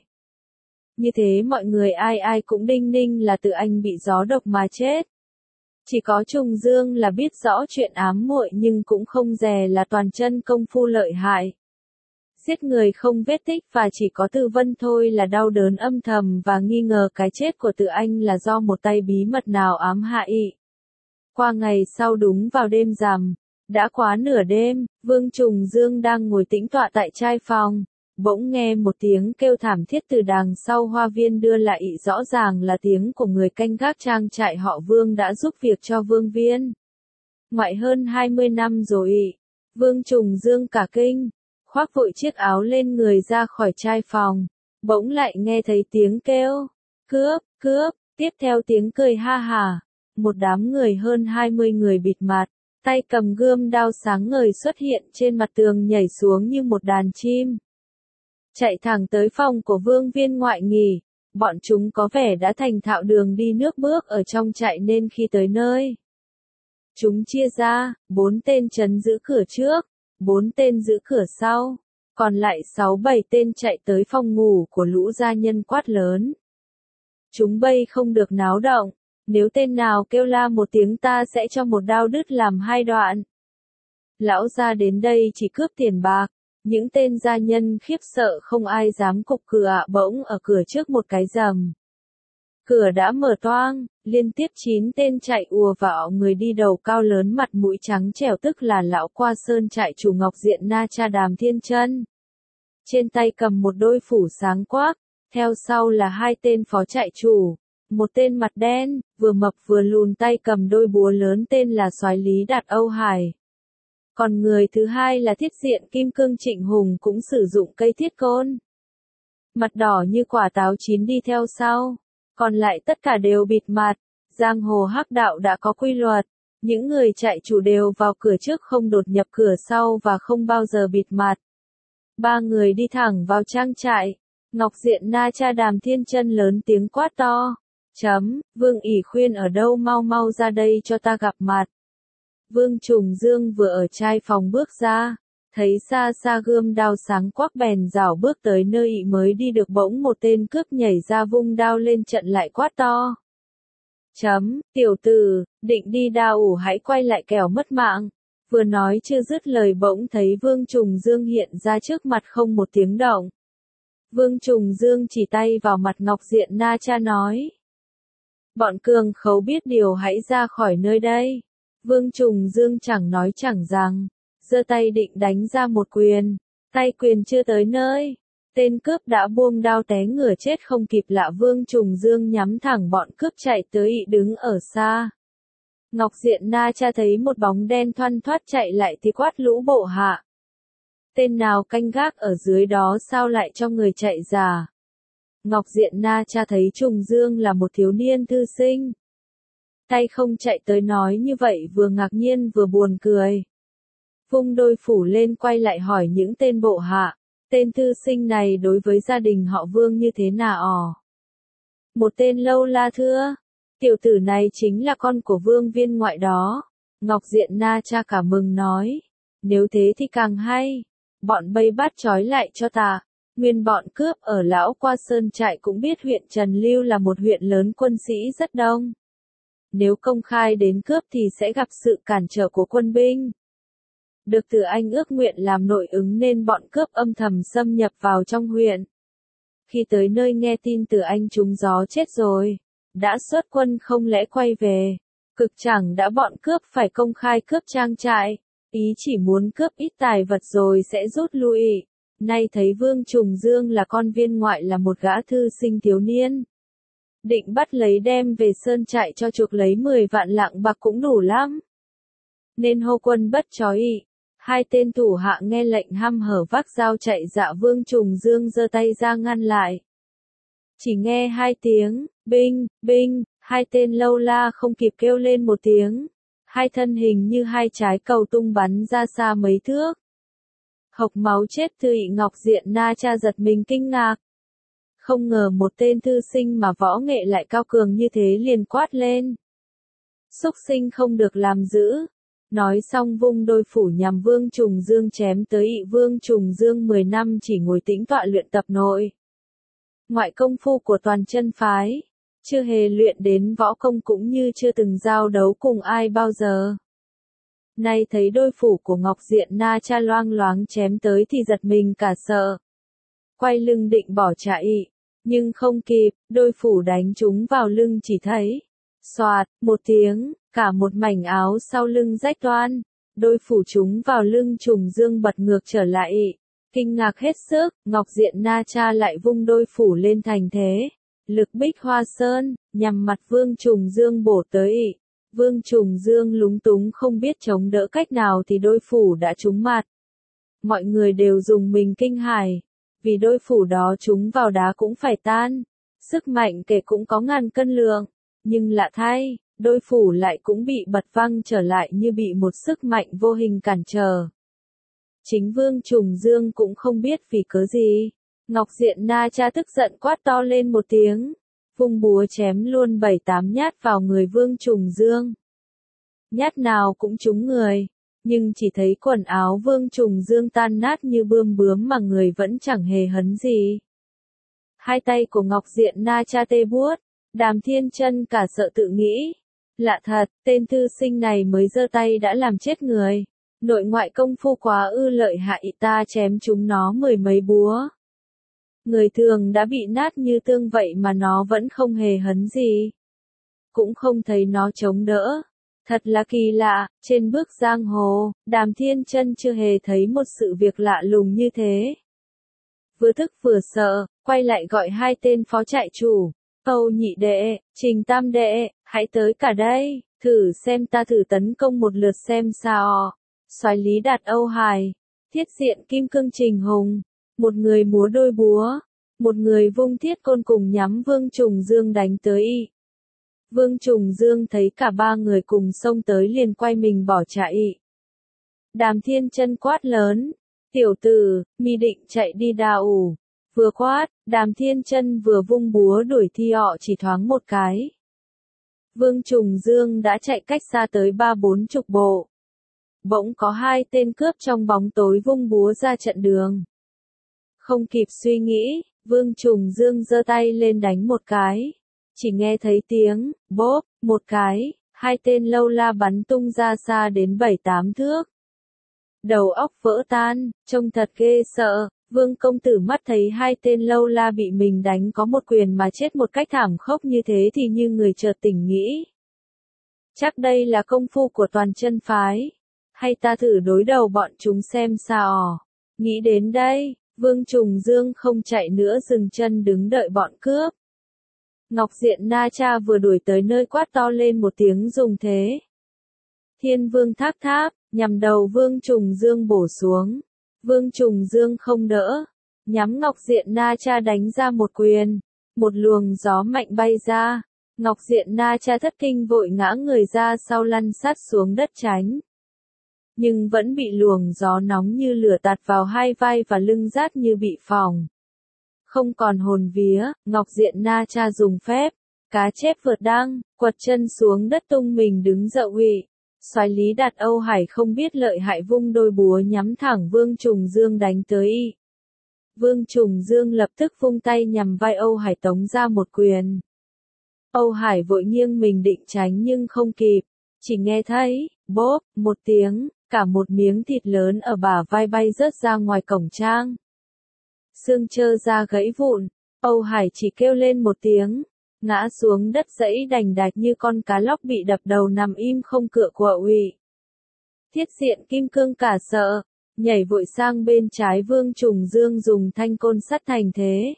Speaker 1: Như thế mọi người ai ai cũng đinh ninh là Từ Anh bị gió độc mà chết. Chỉ có Trùng Dương là biết rõ chuyện ám muội nhưng cũng không dè là toàn chân công phu lợi hại. Giết người không vết tích và chỉ có Từ Vân thôi là đau đớn âm thầm và nghi ngờ cái chết của Từ Anh là do một tay bí mật nào ám hại. Qua ngày sau đúng vào đêm rằm, đã quá nửa đêm, Vương Trùng Dương đang ngồi tĩnh tọa tại trai phòng. Bỗng nghe một tiếng kêu thảm thiết từ đằng sau hoa viên đưa lại rõ ràng là tiếng của người canh gác trang trại họ Vương đã giúp việc cho Vương Viên Ngoại hơn 20 năm rồi. Vương Trùng Dương cả kinh, khoác vội chiếc áo lên người ra khỏi trai phòng, bỗng lại nghe thấy tiếng kêu, cướp, cướp, tiếp theo tiếng cười ha hả. Một đám người hơn 20 người bịt mặt, tay cầm gươm đao sáng ngời xuất hiện trên mặt tường nhảy xuống như một đàn chim. Chạy thẳng tới phòng của Vương Viên Ngoại nghỉ, bọn chúng có vẻ đã thành thạo đường đi nước bước ở trong trại nên khi tới nơi. Chúng chia ra, 4 tên trấn giữ cửa trước, 4 tên giữ cửa sau, còn lại 6-7 tên chạy tới phòng ngủ của lũ gia nhân quát lớn. Chúng bay không được náo động, nếu tên nào kêu la một tiếng ta sẽ cho một đao đứt làm 2 đoạn. Lão gia đến đây chỉ cướp tiền bạc. Những tên gia nhân khiếp sợ không ai dám cục cửa bỗng ở cửa trước một cái rầm. Cửa đã mở toang, liên tiếp 9 tên chạy ùa vào người đi đầu cao lớn mặt mũi trắng trẻo tức là lão qua sơn trại chủ Ngọc Diện Na Cha Đàm Thiên Chân. Trên tay cầm một đôi phủ sáng quắc, theo sau là 2 tên phó trại chủ, một tên mặt đen, vừa mập vừa lùn tay cầm đôi búa lớn tên là Soái Lý Đạt Âu Hải. Còn người thứ hai là Thiết Diện Kim Cương Trịnh Hùng cũng sử dụng cây thiết côn. Mặt đỏ như quả táo chín đi theo sau. Còn lại tất cả đều bịt mặt. Giang hồ hắc đạo đã có quy luật. Những người chạy chủ đều vào cửa trước không đột nhập cửa sau và không bao giờ bịt mặt. 3 người đi thẳng vào trang trại. Ngọc Diện Na Cha Đàm Thiên Chân lớn tiếng quát to. Vương ỷ khuyên ở đâu mau mau ra đây cho ta gặp mặt. Vương Trùng Dương vừa ở trai phòng bước ra, thấy xa xa gươm đao sáng quắc bèn rảo bước tới nơi ị mới đi được bỗng một tên cướp nhảy ra vung đao lên trận lại quát to. Tiểu tử, định đi đao ủ hãy quay lại kẻo mất mạng. Vừa nói chưa dứt lời bỗng thấy Vương Trùng Dương hiện ra trước mặt không một tiếng động. Vương Trùng Dương chỉ tay vào mặt Ngọc Diện Na Cha nói. Bọn cường khấu biết điều hãy ra khỏi nơi đây. Vương Trùng Dương chẳng nói chẳng rằng, giơ tay định đánh ra một quyền, tay quyền chưa tới nơi, tên cướp đã buông đao té ngửa chết không kịp lạ. Vương Trùng Dương nhắm thẳng bọn cướp chạy tới ị đứng ở xa. Ngọc Diện Na Cha thấy một bóng đen thoăn thoắt chạy lại thì quát lũ bộ hạ. Tên nào canh gác ở dưới đó sao lại cho người chạy giả? Ngọc Diện Na Cha thấy Trùng Dương là một thiếu niên thư sinh. Tay không chạy tới nói như vậy vừa ngạc nhiên vừa buồn cười. Vung đôi phủ lên quay lại hỏi những tên bộ hạ, tên thư sinh này đối với gia đình họ Vương như thế nào? Một tên lâu la thưa, tiểu tử này chính là con của Vương Viên Ngoại đó. Ngọc Diện Na Cha cả mừng nói, nếu thế thì càng hay, bọn bây bắt trói lại cho ta, Nguyên bọn cướp ở Lão Qua Sơn trại cũng biết huyện Trần Lưu là một huyện lớn quân sĩ rất đông. Nếu công khai đến cướp thì sẽ gặp sự cản trở của quân binh. Được Từ Anh ước nguyện làm nội ứng nên bọn cướp âm thầm xâm nhập vào trong huyện. Khi tới nơi nghe tin Từ Anh trúng gió chết rồi, đã xuất quân không lẽ quay về. Cực chẳng đã bọn cướp phải công khai cướp trang trại, ý chỉ muốn cướp ít tài vật rồi sẽ rút lui. Nay thấy Vương Trùng Dương là con viên ngoại là một gã thư sinh thiếu niên. Định bắt lấy đem về sơn trại cho chuộc lấy 10 vạn lạng bạc cũng đủ lắm. Nên hô quân bất chói. Hai tên thủ hạ nghe lệnh hăm hở vác dao chạy dạ Vương Trùng Dương giơ tay ra ngăn lại. Chỉ nghe hai tiếng, binh, binh, hai tên lâu la không kịp kêu lên một tiếng. Hai thân hình như hai trái cầu tung bắn ra xa mấy thước. Hộc máu chết Thụy Ngọc Diện Na Cha giật mình kinh ngạc. Không ngờ một tên thư sinh mà võ nghệ lại cao cường như thế liền quát lên. Xúc sinh không được làm dữ. Nói xong vung đôi phủ nhằm Vương Trùng Dương chém tới. Vương Trùng Dương 10 năm chỉ ngồi tĩnh tọa luyện tập nội ngoại công phu của toàn chân phái, chưa hề luyện đến võ công cũng như chưa từng giao đấu cùng ai bao giờ. Nay thấy đôi phủ của Ngọc Diện Na Cha loang loáng chém tới thì giật mình cả sợ. Quay lưng định bỏ chạy, nhưng không kịp, đôi phủ đánh trúng vào lưng chỉ thấy. Xoạt, một tiếng, cả một mảnh áo sau lưng rách toang, đôi phủ trúng vào lưng Trùng Dương bật ngược trở lại. Kinh ngạc hết sức, Ngọc Diện Na Cha lại vung đôi phủ lên thành thế. Lực Bích Hoa Sơn, nhằm mặt Vương Trùng Dương bổ tới. Vương Trùng Dương lúng túng không biết chống đỡ cách nào thì đôi phủ đã trúng mặt. Mọi người đều dùng mình kinh hãi, vì đôi phủ đó trúng vào đá cũng phải tan. Sức mạnh kể cũng có ngàn cân lượng, nhưng lạ thay, đôi phủ lại cũng bị bật văng trở lại như bị một sức mạnh vô hình cản trở. Chính Vương Trùng Dương cũng không biết vì cớ gì. Ngọc Diện Na Cha tức giận quát to lên một tiếng, vung búa chém luôn 7-8 nhát vào người Vương Trùng Dương. Nhát nào cũng trúng người, nhưng chỉ thấy quần áo Vương Trùng Dương tan nát như bươm bướm mà người vẫn chẳng hề hấn gì. Hai tay của Ngọc Diện Na Cha tê buốt, Đàm Thiên Chân cả sợ tự nghĩ. Lạ thật, tên thư sinh này mới giơ tay đã làm chết người. Nội ngoại công phu quá ư lợi hại, ta chém chúng nó 10 mấy búa. Người thường đã bị nát như tương vậy mà nó vẫn không hề hấn gì. Cũng không thấy nó chống đỡ. Thật là kỳ lạ, trên bước giang hồ, Đàm Thiên Chân chưa hề thấy một sự việc lạ lùng như thế. Vừa tức vừa sợ, quay lại gọi hai tên phó trại chủ. Âu nhị đệ, Trình tam đệ, hãy tới cả đây, thử xem ta thử tấn công một lượt xem sao. Soái Lý Đạt Âu Hải, thiết diện kim cương Trình Hùng, một người múa đôi búa, một người vung thiết côn cùng nhắm Vương Trùng Dương đánh tới. Vương Trùng Dương thấy cả ba người cùng xông tới liền quay mình bỏ chạy. Đàm Thiên Chân quát lớn, tiểu tử, mi định chạy đi đào. Vừa quát, Đàm Thiên Chân vừa vung búa đuổi thì họ chỉ thoáng một cái. Vương Trùng Dương đã chạy cách xa tới 30-40 bộ. Bỗng có hai tên cướp trong bóng tối vung búa ra chặn đường. Không kịp suy nghĩ, Vương Trùng Dương giơ tay lên đánh một cái. Chỉ nghe thấy tiếng, bốp, một cái, hai tên lâu la bắn tung ra xa đến 7-8 thước. Đầu óc vỡ tan, trông thật ghê sợ. Vương công tử mắt thấy hai tên lâu la bị mình đánh có một quyền mà chết một cách thảm khốc như thế thì như người chợt tỉnh nghĩ. Chắc đây là công phu của toàn chân phái. Hay ta thử đối đầu bọn chúng xem sao. Nghĩ đến đây, Vương Trùng Dương không chạy nữa dừng chân đứng đợi bọn cướp. Ngọc Diện Na Cha vừa đuổi tới nơi quát to lên một tiếng dùng thế. Thiên Vương Thác Tháp, nhằm đầu Vương Trùng Dương bổ xuống. Vương Trùng Dương không đỡ, nhắm Ngọc Diện Na Cha đánh ra một quyền, một luồng gió mạnh bay ra, Ngọc Diện Na Cha thất kinh vội ngã người ra sau lăn sát xuống đất tránh. Nhưng vẫn bị luồng gió nóng như lửa tạt vào hai vai và lưng rát như bị phỏng. Không còn hồn vía, Ngọc Diện Na Cha dùng phép, cá chép vượt đăng, quật chân xuống đất tung mình đứng dậy. Soái Lý Đạt Âu Hải không biết lợi hại vung đôi búa nhắm thẳng Vương Trùng Dương đánh tới. Vương Trùng Dương lập tức vung tay nhằm vai Âu Hải tống ra một quyền. Âu Hải vội nghiêng mình định tránh nhưng không kịp, chỉ nghe thấy, bốp, một tiếng, cả một miếng thịt lớn ở bả vai bay rớt ra ngoài cổng trang. Xương trơ da gãy vụn, Âu Hải chỉ kêu lên một tiếng, ngã xuống đất dẫy đành đạch như con cá lóc bị đập đầu nằm im không cựa quậy ủy. Thiết Diện Kim Cương cả sợ, nhảy vội sang bên trái Vương Trùng Dương dùng thanh côn sắt thành thế.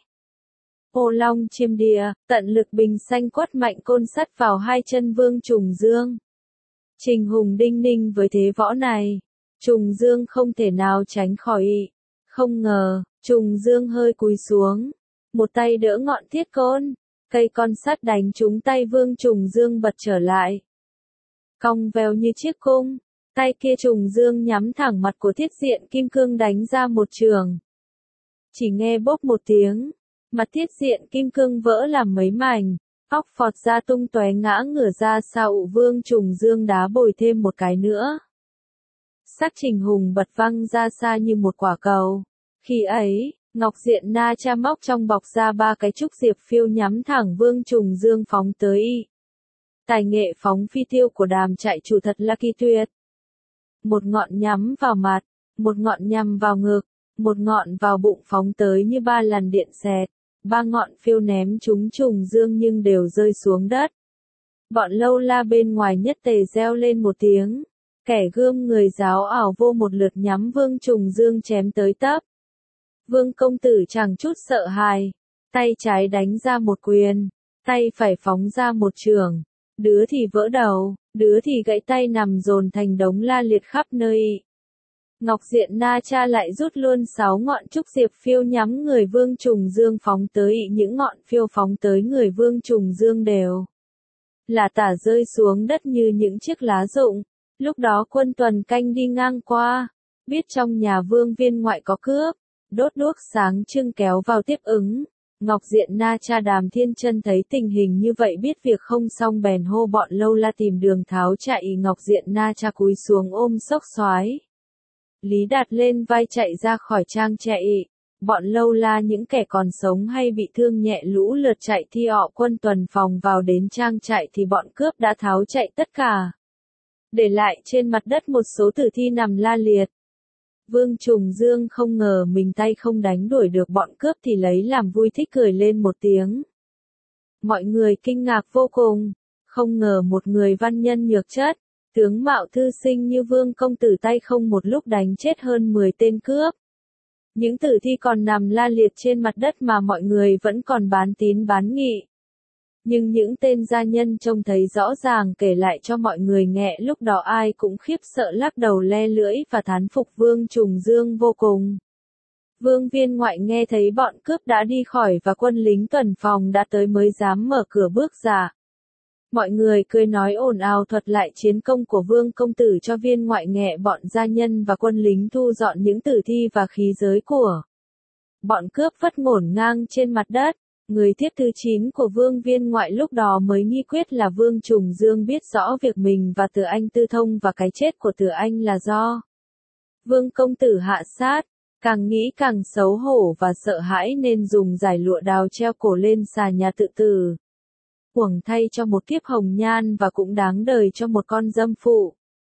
Speaker 1: Ô Long Chiêm Đìa, tận lực bình xanh quất mạnh côn sắt vào hai chân Vương Trùng Dương. Trình Hùng đinh ninh với thế võ này, Trùng Dương không thể nào tránh khỏi. Không ngờ, Trùng Dương hơi cúi xuống, một tay đỡ ngọn thiết côn, cây con sắt đánh trúng tay Vương Trùng Dương bật trở lại. Cong vèo như chiếc cung, tay kia Trùng Dương nhắm thẳng mặt của Thiết Diện Kim Cương đánh ra một trường. Chỉ nghe bốp một tiếng, mặt Thiết Diện Kim Cương vỡ làm mấy mảnh, óc phọt ra tung tóe ngã ngửa ra sau. Vương Trùng Dương đá bồi thêm một cái nữa. Xác Trình Hùng bật văng ra xa như một quả cầu. Khi ấy, Ngọc Diện Na Cha móc trong bọc ra 3 cái trúc diệp phiêu nhắm thẳng Vương Trùng Dương phóng tới. Tài nghệ phóng phi tiêu của Đàm Trại Chủ thật là kỳ tuyệt. Một ngọn nhắm vào mặt, một ngọn nhằm vào ngực, một ngọn vào bụng phóng tới như 3 làn điện xẹt. 3 ngọn phiêu ném trúng Trùng Dương nhưng đều rơi xuống đất. Bọn Lâu La bên ngoài nhất tề reo lên một tiếng. Kẻ gươm người giáo ảo vô một lượt nhắm Vương Trùng Dương chém tới tấp. Vương công tử chẳng chút sợ hãi, tay trái đánh ra một quyền, tay phải phóng ra một chưởng, đứa thì vỡ đầu, đứa thì gãy tay nằm dồn thành đống la liệt khắp nơi. Ngọc Diện Na Cha lại rút luôn 6 ngọn trúc diệp phiêu nhắm người Vương Trùng Dương phóng tới. Những ngọn phiêu phóng tới người Vương Trùng Dương đều là tả rơi xuống đất như những chiếc lá rụng. Lúc đó quân tuần canh đi ngang qua, biết trong nhà Vương viên ngoại có cướp, đốt đuốc sáng trưng kéo vào tiếp ứng. Ngọc Diện Na Cha Đàm Thiên Chân thấy tình hình như vậy biết việc không xong bèn hô bọn Lâu La tìm đường tháo chạy. Ngọc Diện Na Cha cúi xuống ôm xốc xoái. Lý Đạt lên vai chạy ra khỏi trang trại. Bọn Lâu La những kẻ còn sống hay bị thương nhẹ lũ lượt chạy thi họ quân tuần phòng vào đến trang trại thì bọn cướp đã tháo chạy tất cả. Để lại trên mặt đất một số tử thi nằm la liệt. Vương Trùng Dương không ngờ mình tay không đánh đuổi được bọn cướp thì lấy làm vui thích cười lên một tiếng. Mọi người kinh ngạc vô cùng, không ngờ một người văn nhân nhược chất, tướng mạo thư sinh như Vương công tử tay không một lúc đánh chết hơn 10 tên cướp. Những tử thi còn nằm la liệt trên mặt đất mà mọi người vẫn còn bán tín bán nghi. Nhưng những tên gia nhân trông thấy rõ ràng kể lại cho mọi người nghe, lúc đó ai cũng khiếp sợ lắc đầu le lưỡi và thán phục Vương Trùng Dương vô cùng. Vương viên ngoại nghe thấy bọn cướp đã đi khỏi và quân lính tuần phòng đã tới mới dám mở cửa bước ra. Mọi người cười nói ồn ào thuật lại chiến công của Vương công tử cho viên ngoại nghe. Bọn gia nhân và quân lính thu dọn những tử thi và khí giới của bọn cướp vất ngổn ngang trên mặt đất. Người thiếp thứ 9 của Vương viên ngoại lúc đó mới nghi quyết là Vương Trùng Dương biết rõ việc mình và Từ Anh tư thông và cái chết của Từ Anh là do Vương công tử hạ sát. Càng nghĩ càng xấu hổ và sợ hãi nên dùng giải lụa đào treo cổ lên xà nhà tự tử. Uổng thay cho một kiếp hồng nhan và cũng đáng đời cho một con dâm phụ.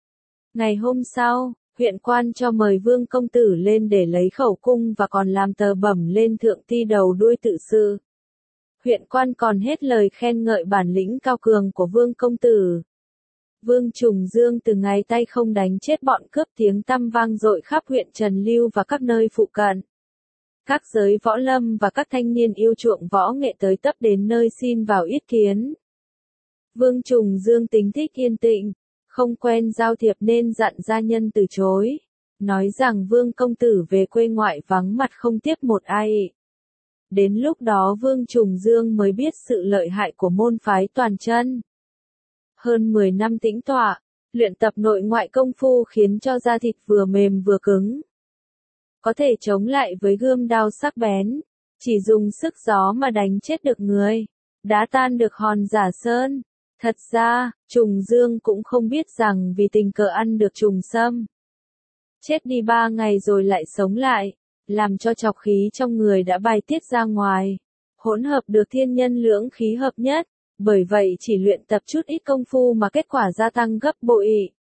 Speaker 1: Ngày hôm sau, huyện quan cho mời Vương công tử lên để lấy khẩu cung và còn làm tờ bẩm lên thượng ti đầu đuôi tự sự. Huyện quan còn hết lời khen ngợi bản lĩnh cao cường của Vương công tử. Vương Trùng Dương từ ngày tay không đánh chết bọn cướp tiếng tăm vang dội khắp huyện Trần Lưu và các nơi phụ cận. Các giới võ lâm và các thanh niên yêu chuộng võ nghệ tới tấp đến nơi xin vào yết kiến. Vương Trùng Dương tính thích yên tĩnh, không quen giao thiệp nên dặn gia nhân từ chối, nói rằng Vương công tử về quê ngoại vắng mặt không tiếp một ai. Đến lúc đó Vương Trùng Dương mới biết sự lợi hại của môn phái toàn chân. Hơn 10 năm tĩnh tọa, luyện tập nội ngoại công phu khiến cho da thịt vừa mềm vừa cứng. Có thể chống lại với gươm đao sắc bén, chỉ dùng sức gió mà đánh chết được người, đá tan được hòn giả sơn. Thật ra, Trùng Dương cũng không biết rằng vì tình cờ ăn được trùng sâm. Chết đi 3 ngày rồi lại sống lại, làm cho trọc khí trong người đã bài tiết ra ngoài, hỗn hợp được thiên nhân lưỡng khí hợp nhất, bởi vậy chỉ luyện tập chút ít công phu mà kết quả gia tăng gấp bội.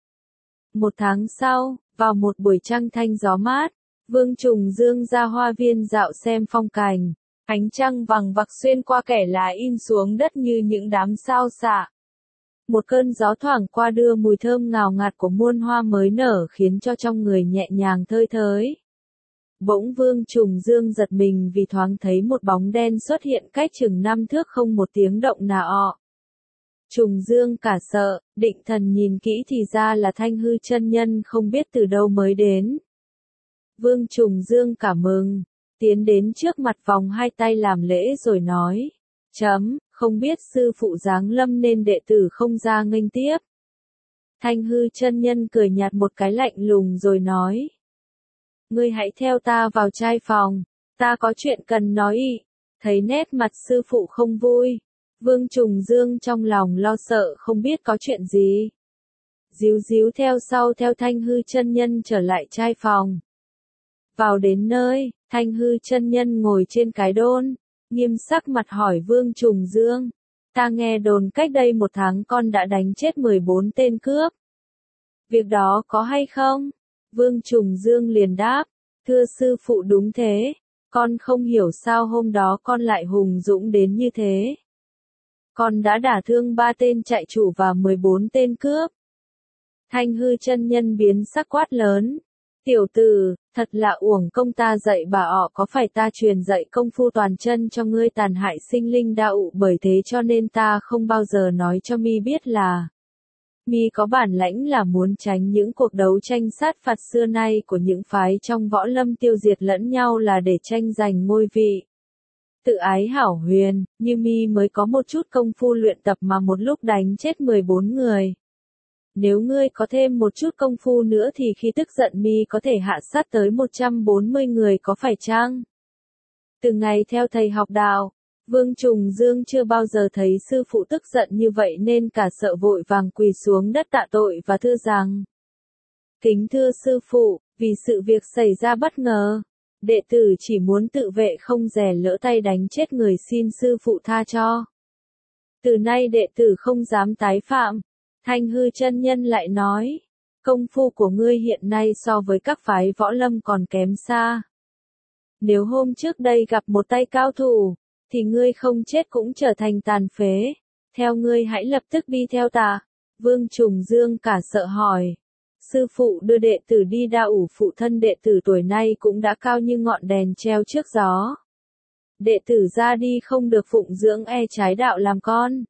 Speaker 1: Một tháng sau, vào một buổi trăng thanh gió mát, Vương Trùng Dương ra hoa viên dạo xem phong cảnh, ánh trăng vằng vặc xuyên qua kẽ lá in xuống đất như những đám sao xạ. Một cơn gió thoảng qua đưa mùi thơm ngào ngạt của muôn hoa mới nở khiến cho trong người nhẹ nhàng thơi thới. Bỗng Vương Trùng Dương giật mình vì thoáng thấy một bóng đen xuất hiện cách chừng 5 thước không một tiếng động nào. Trùng Dương cả sợ, định thần nhìn kỹ thì ra là Thanh Hư chân nhân không biết từ đâu mới đến. Vương Trùng Dương cảm mừng, tiến đến trước mặt vòng hai tay làm lễ rồi nói, không biết sư phụ giáng lâm nên đệ tử không ra nghênh tiếp. Thanh Hư chân nhân cười nhạt một cái lạnh lùng rồi nói, ngươi hãy theo ta vào trai phòng, ta có chuyện cần nói. Thấy nét mặt sư phụ không vui, Vương Trùng Dương trong lòng lo sợ không biết có chuyện gì. Díu díu theo sau theo Thanh Hư chân nhân trở lại trai phòng. Vào đến nơi, Thanh Hư chân nhân ngồi trên cái đôn, nghiêm sắc mặt hỏi Vương Trùng Dương, ta nghe đồn cách đây 1 tháng con đã đánh chết 14 tên cướp. Việc đó có hay không? Vương Trùng Dương liền đáp, thưa sư phụ đúng thế, con không hiểu sao hôm đó con lại hùng dũng đến như thế. Con đã đả thương 3 tên trại chủ và 14 tên cướp. Thanh Hư chân nhân biến sắc quát lớn, tiểu tử, thật là uổng công ta dạy bà ọ, có phải ta truyền dạy công phu toàn chân cho ngươi tàn hại sinh linh đạo, bởi thế cho nên ta không bao giờ nói cho mi biết là mi có bản lãnh là muốn tránh những cuộc đấu tranh sát phạt xưa nay của những phái trong võ lâm tiêu diệt lẫn nhau là để tranh giành ngôi vị. Tự ái hảo huyền, như mi mới có một chút công phu luyện tập mà một lúc đánh chết 14 người. Nếu ngươi có thêm một chút công phu nữa thì khi tức giận mi có thể hạ sát tới 140 người có phải chăng? Từ ngày theo thầy học đạo, Vương Trùng Dương chưa bao giờ thấy sư phụ tức giận như vậy nên cả sợ vội vàng quỳ xuống đất tạ tội và thưa rằng, kính thưa sư phụ, vì sự việc xảy ra bất ngờ, đệ tử chỉ muốn tự vệ không dè lỡ tay đánh chết người, xin sư phụ tha cho. Từ nay đệ tử không dám tái phạm. Thanh Hư chân nhân lại nói, công phu của ngươi hiện nay so với các phái võ lâm còn kém xa. Nếu hôm trước đây gặp một tay cao thủ, thì ngươi không chết cũng trở thành tàn phế. Theo ngươi hãy lập tức đi theo ta. Vương Trùng Dương cả sợ hỏi, sư phụ đưa đệ tử đi đâu? Phụ thân đệ tử tuổi nay cũng đã cao như ngọn đèn treo trước gió. Đệ tử ra đi không được phụng dưỡng trái đạo làm con.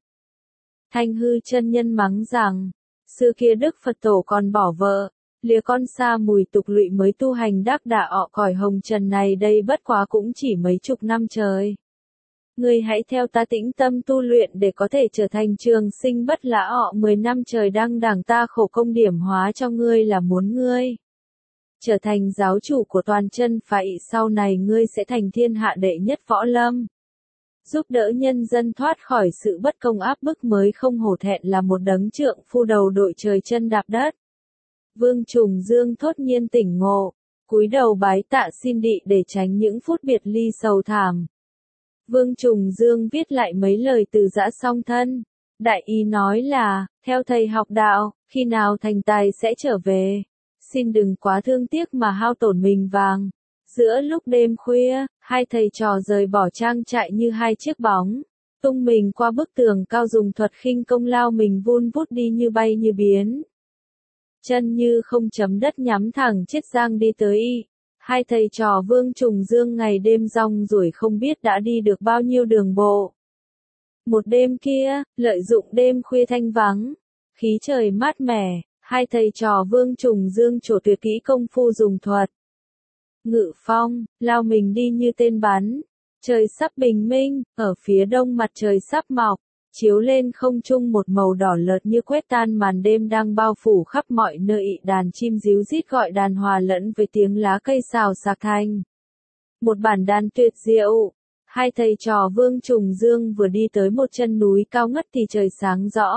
Speaker 1: Thanh Hư chân nhân mắng rằng, xưa kia Đức Phật tổ còn bỏ vợ, lìa con xa mùi tục lụy mới tu hành đắc đạo cõi hồng trần này đây bất quá cũng chỉ mấy chục năm trời. Ngươi hãy theo ta tĩnh tâm tu luyện để có thể trở thành trường sinh bất lã 10 năm trời đăng đẳng, ta khổ công điểm hóa cho ngươi là muốn ngươi trở thành giáo chủ của toàn chân phái, sau này ngươi sẽ thành thiên hạ đệ nhất võ lâm. Giúp đỡ nhân dân thoát khỏi sự bất công áp bức mới không hổ thẹn là một đấng trượng phu đầu đội trời chân đạp đất. Vương Trùng Dương thốt nhiên tỉnh ngộ, cúi đầu bái tạ xin đị để tránh những phút biệt ly sầu thảm. Vương Trùng Dương viết lại mấy lời từ giã song thân. Đại ý nói là, theo thầy học đạo, khi nào thành tài sẽ trở về. Xin đừng quá thương tiếc mà hao tổn mình vàng. Giữa lúc đêm khuya, hai thầy trò rời bỏ trang trại như hai chiếc bóng, tung mình qua bức tường cao, dùng thuật khinh công lao mình vun vút đi như bay như biến. Chân như không chấm đất nhắm thẳng Chiết Giang đi tới. Hai thầy trò Vương Trùng Dương ngày đêm rong ruổi không biết đã đi được bao nhiêu đường bộ. Một đêm kia, lợi dụng đêm khuya thanh vắng, khí trời mát mẻ, hai thầy trò Vương Trùng Dương trổ tuyệt kỹ công phu dùng thuật ngự phong, lao mình đi như tên bắn. Trời sắp bình minh, ở phía đông mặt trời sắp mọc, chiếu lên không trung một màu đỏ lợt như quét tan màn đêm đang bao phủ khắp mọi nơi. Đàn chim ríu rít gọi đàn hòa lẫn với tiếng lá cây xào xạc thành một bản đàn tuyệt diệu. Hai thầy trò Vương Trùng Dương vừa đi tới một chân núi cao ngất thì trời sáng rõ.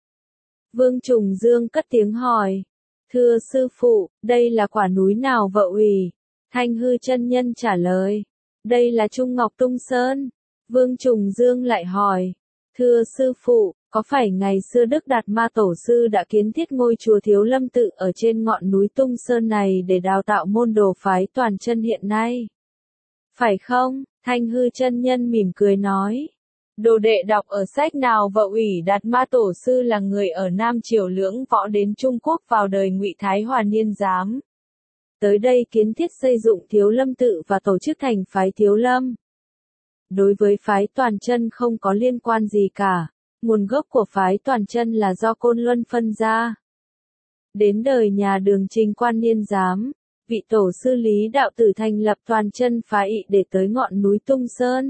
Speaker 1: Vương Trùng Dương cất tiếng hỏi, thưa sư phụ, đây là quả núi nào vậy? Thanh hư chân nhân trả lời. Đây là Trung Ngọc Tung Sơn. Vương Trùng Dương lại hỏi. Thưa sư phụ, có phải ngày xưa Đức Đạt Ma Tổ Sư đã kiến thiết ngôi chùa Thiếu Lâm Tự ở trên ngọn núi Tung Sơn này để đào tạo môn đồ phái toàn chân hiện nay? Phải không? Thanh hư chân nhân mỉm cười nói. Đồ đệ đọc ở sách nào và Ủy Đạt Ma Tổ Sư là người ở Nam Triều Lưỡng Võ đến Trung Quốc vào đời Ngụy Thái Hòa Niên Giám. Tới đây kiến thiết xây dựng Thiếu Lâm Tự và tổ chức thành phái Thiếu Lâm. Đối với phái toàn chân không có liên quan gì cả, nguồn gốc của phái toàn chân là do Côn Luân phân ra. Đến đời nhà Đường Trình Quan Niên Giám, vị tổ sư Lý Đạo Tử thành lập toàn chân phái để tới ngọn núi Tung Sơn.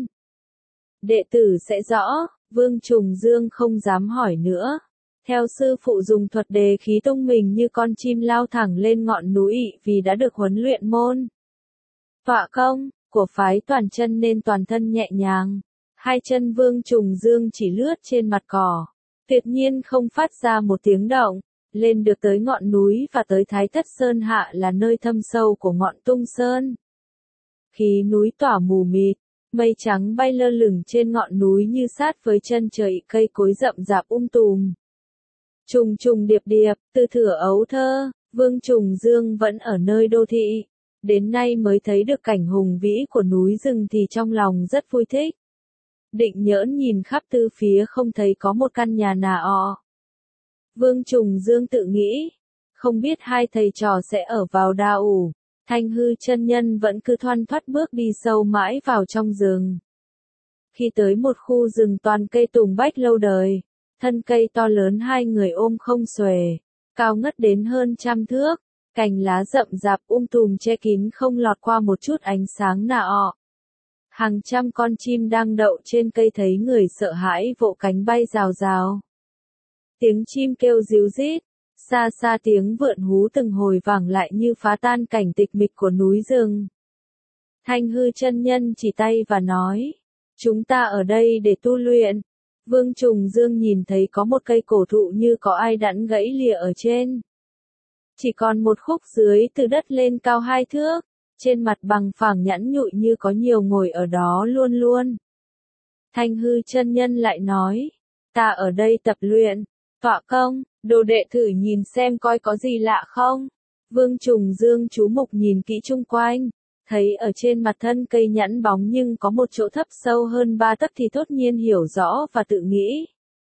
Speaker 1: Đệ tử sẽ rõ, Vương Trùng Dương không dám hỏi nữa. Theo sư phụ dùng thuật đề khí tung mình như con chim lao thẳng lên ngọn núi vì đã được huấn luyện môn tọa công của phái toàn chân nên toàn thân nhẹ nhàng. Hai chân Vương Trùng Dương chỉ lướt trên mặt cỏ, tuyệt nhiên không phát ra một tiếng động. Lên được tới ngọn núi và tới Thái Thất Sơn hạ là nơi thâm sâu của ngọn Tung Sơn. Khí núi tỏa mù mịt, mây trắng bay lơ lửng trên ngọn núi như sát với chân trời, cây cối rậm rạp tùm. Trùng trùng điệp điệp, từ thuở ấu thơ, Vương Trùng Dương vẫn ở nơi đô thị. Đến nay mới thấy được cảnh hùng vĩ của núi rừng thì trong lòng rất vui thích. Định nhỡn nhìn khắp tứ phía không thấy có một căn nhà nào. Vương Trùng Dương tự nghĩ, không biết hai thầy trò sẽ ở vào đâu. Thanh hư chân nhân vẫn cứ thoăn thoắt bước đi sâu mãi vào trong rừng. Khi tới một khu rừng toàn cây tùng bách lâu đời, thân cây to lớn hai người ôm không xuề, cao ngất đến hơn 100 thước, cành lá rậm rạp tùm che kín không lọt qua một chút ánh sáng nào. Hàng trăm con chim đang đậu trên cây thấy người sợ hãi vỗ cánh bay rào rào. Tiếng chim kêu ríu rít, xa xa tiếng vượn hú từng hồi vẳng lại như phá tan cảnh tịch mịch của núi rừng. Thanh hư chân nhân chỉ tay và nói, chúng ta ở đây để tu luyện. Vương Trùng Dương nhìn thấy có một cây cổ thụ như có ai đẵn gãy lìa ở trên. Chỉ còn một khúc dưới từ đất lên cao 2 thước, trên mặt bằng phẳng nhẵn nhụi như có nhiều ngồi ở đó luôn luôn. Thanh hư chân nhân lại nói, ta ở đây tập luyện, tọa công, đồ đệ thử nhìn xem coi có gì lạ không. Vương Trùng Dương chú mục nhìn kỹ chung quanh, thấy ở trên mặt thân cây nhẵn bóng nhưng có một chỗ thấp sâu hơn 3 tấc thì thốt nhiên hiểu rõ và tự nghĩ.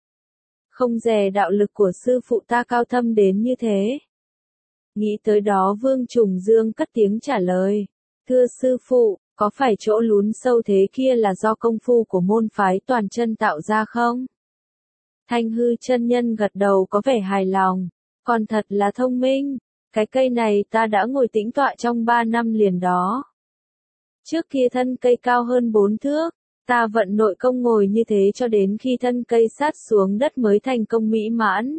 Speaker 1: Không dè đạo lực của sư phụ ta cao thâm đến như thế. Nghĩ tới đó Vương Trùng Dương cất tiếng trả lời, thưa sư phụ, có phải chỗ lún sâu thế kia là do công phu của môn phái toàn chân tạo ra không? Thanh hư chân nhân gật đầu có vẻ hài lòng, còn thật là thông minh, cái cây này ta đã ngồi tĩnh tọa trong 3 năm liền đó. Trước kia thân cây cao hơn 4 thước, ta vận nội công ngồi như thế cho đến khi thân cây sát xuống đất mới thành công mỹ mãn.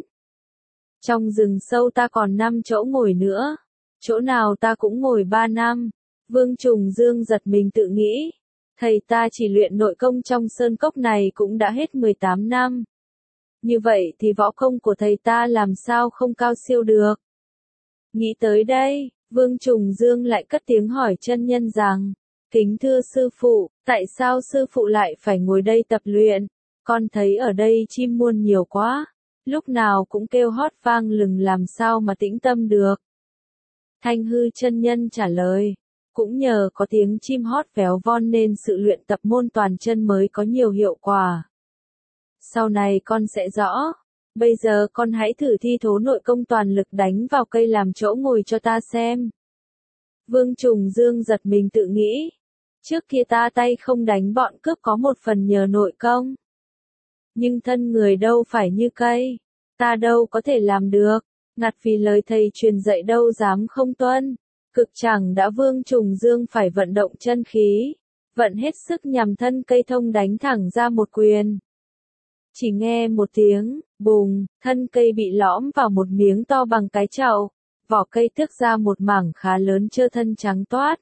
Speaker 1: Trong rừng sâu ta còn 5 chỗ ngồi nữa, chỗ nào ta cũng ngồi 3 năm. Vương Trùng Dương giật mình tự nghĩ, thầy ta chỉ luyện nội công trong sơn cốc này cũng đã hết 18 năm. Như vậy thì võ công của thầy ta làm sao không cao siêu được. Nghĩ tới đây, Vương Trùng Dương lại cất tiếng hỏi chân nhân rằng, kính thưa sư phụ, tại sao sư phụ lại phải ngồi đây tập luyện? Con thấy ở đây chim muôn nhiều quá, lúc nào cũng kêu hót vang lừng làm sao mà tĩnh tâm được. Thanh hư chân nhân trả lời, cũng nhờ có tiếng chim hót véo von nên sự luyện tập môn toàn chân mới có nhiều hiệu quả. Sau này con sẽ rõ. Bây giờ con hãy thử thi thố nội công toàn lực đánh vào cây làm chỗ ngồi cho ta xem. Vương Trùng Dương giật mình tự nghĩ. Trước kia ta tay không đánh bọn cướp có một phần nhờ nội công. Nhưng thân người đâu phải như cây. Ta đâu có thể làm được. Ngặt vì lời thầy truyền dạy đâu dám không tuân. Cực chẳng đã Vương Trùng Dương phải vận động chân khí. Vận hết sức nhằm thân cây thông đánh thẳng ra một quyền. Chỉ nghe một tiếng, bùng, thân cây bị lõm vào một miếng to bằng cái chậu, vỏ cây tước ra một mảng khá lớn trơ thân trắng toát.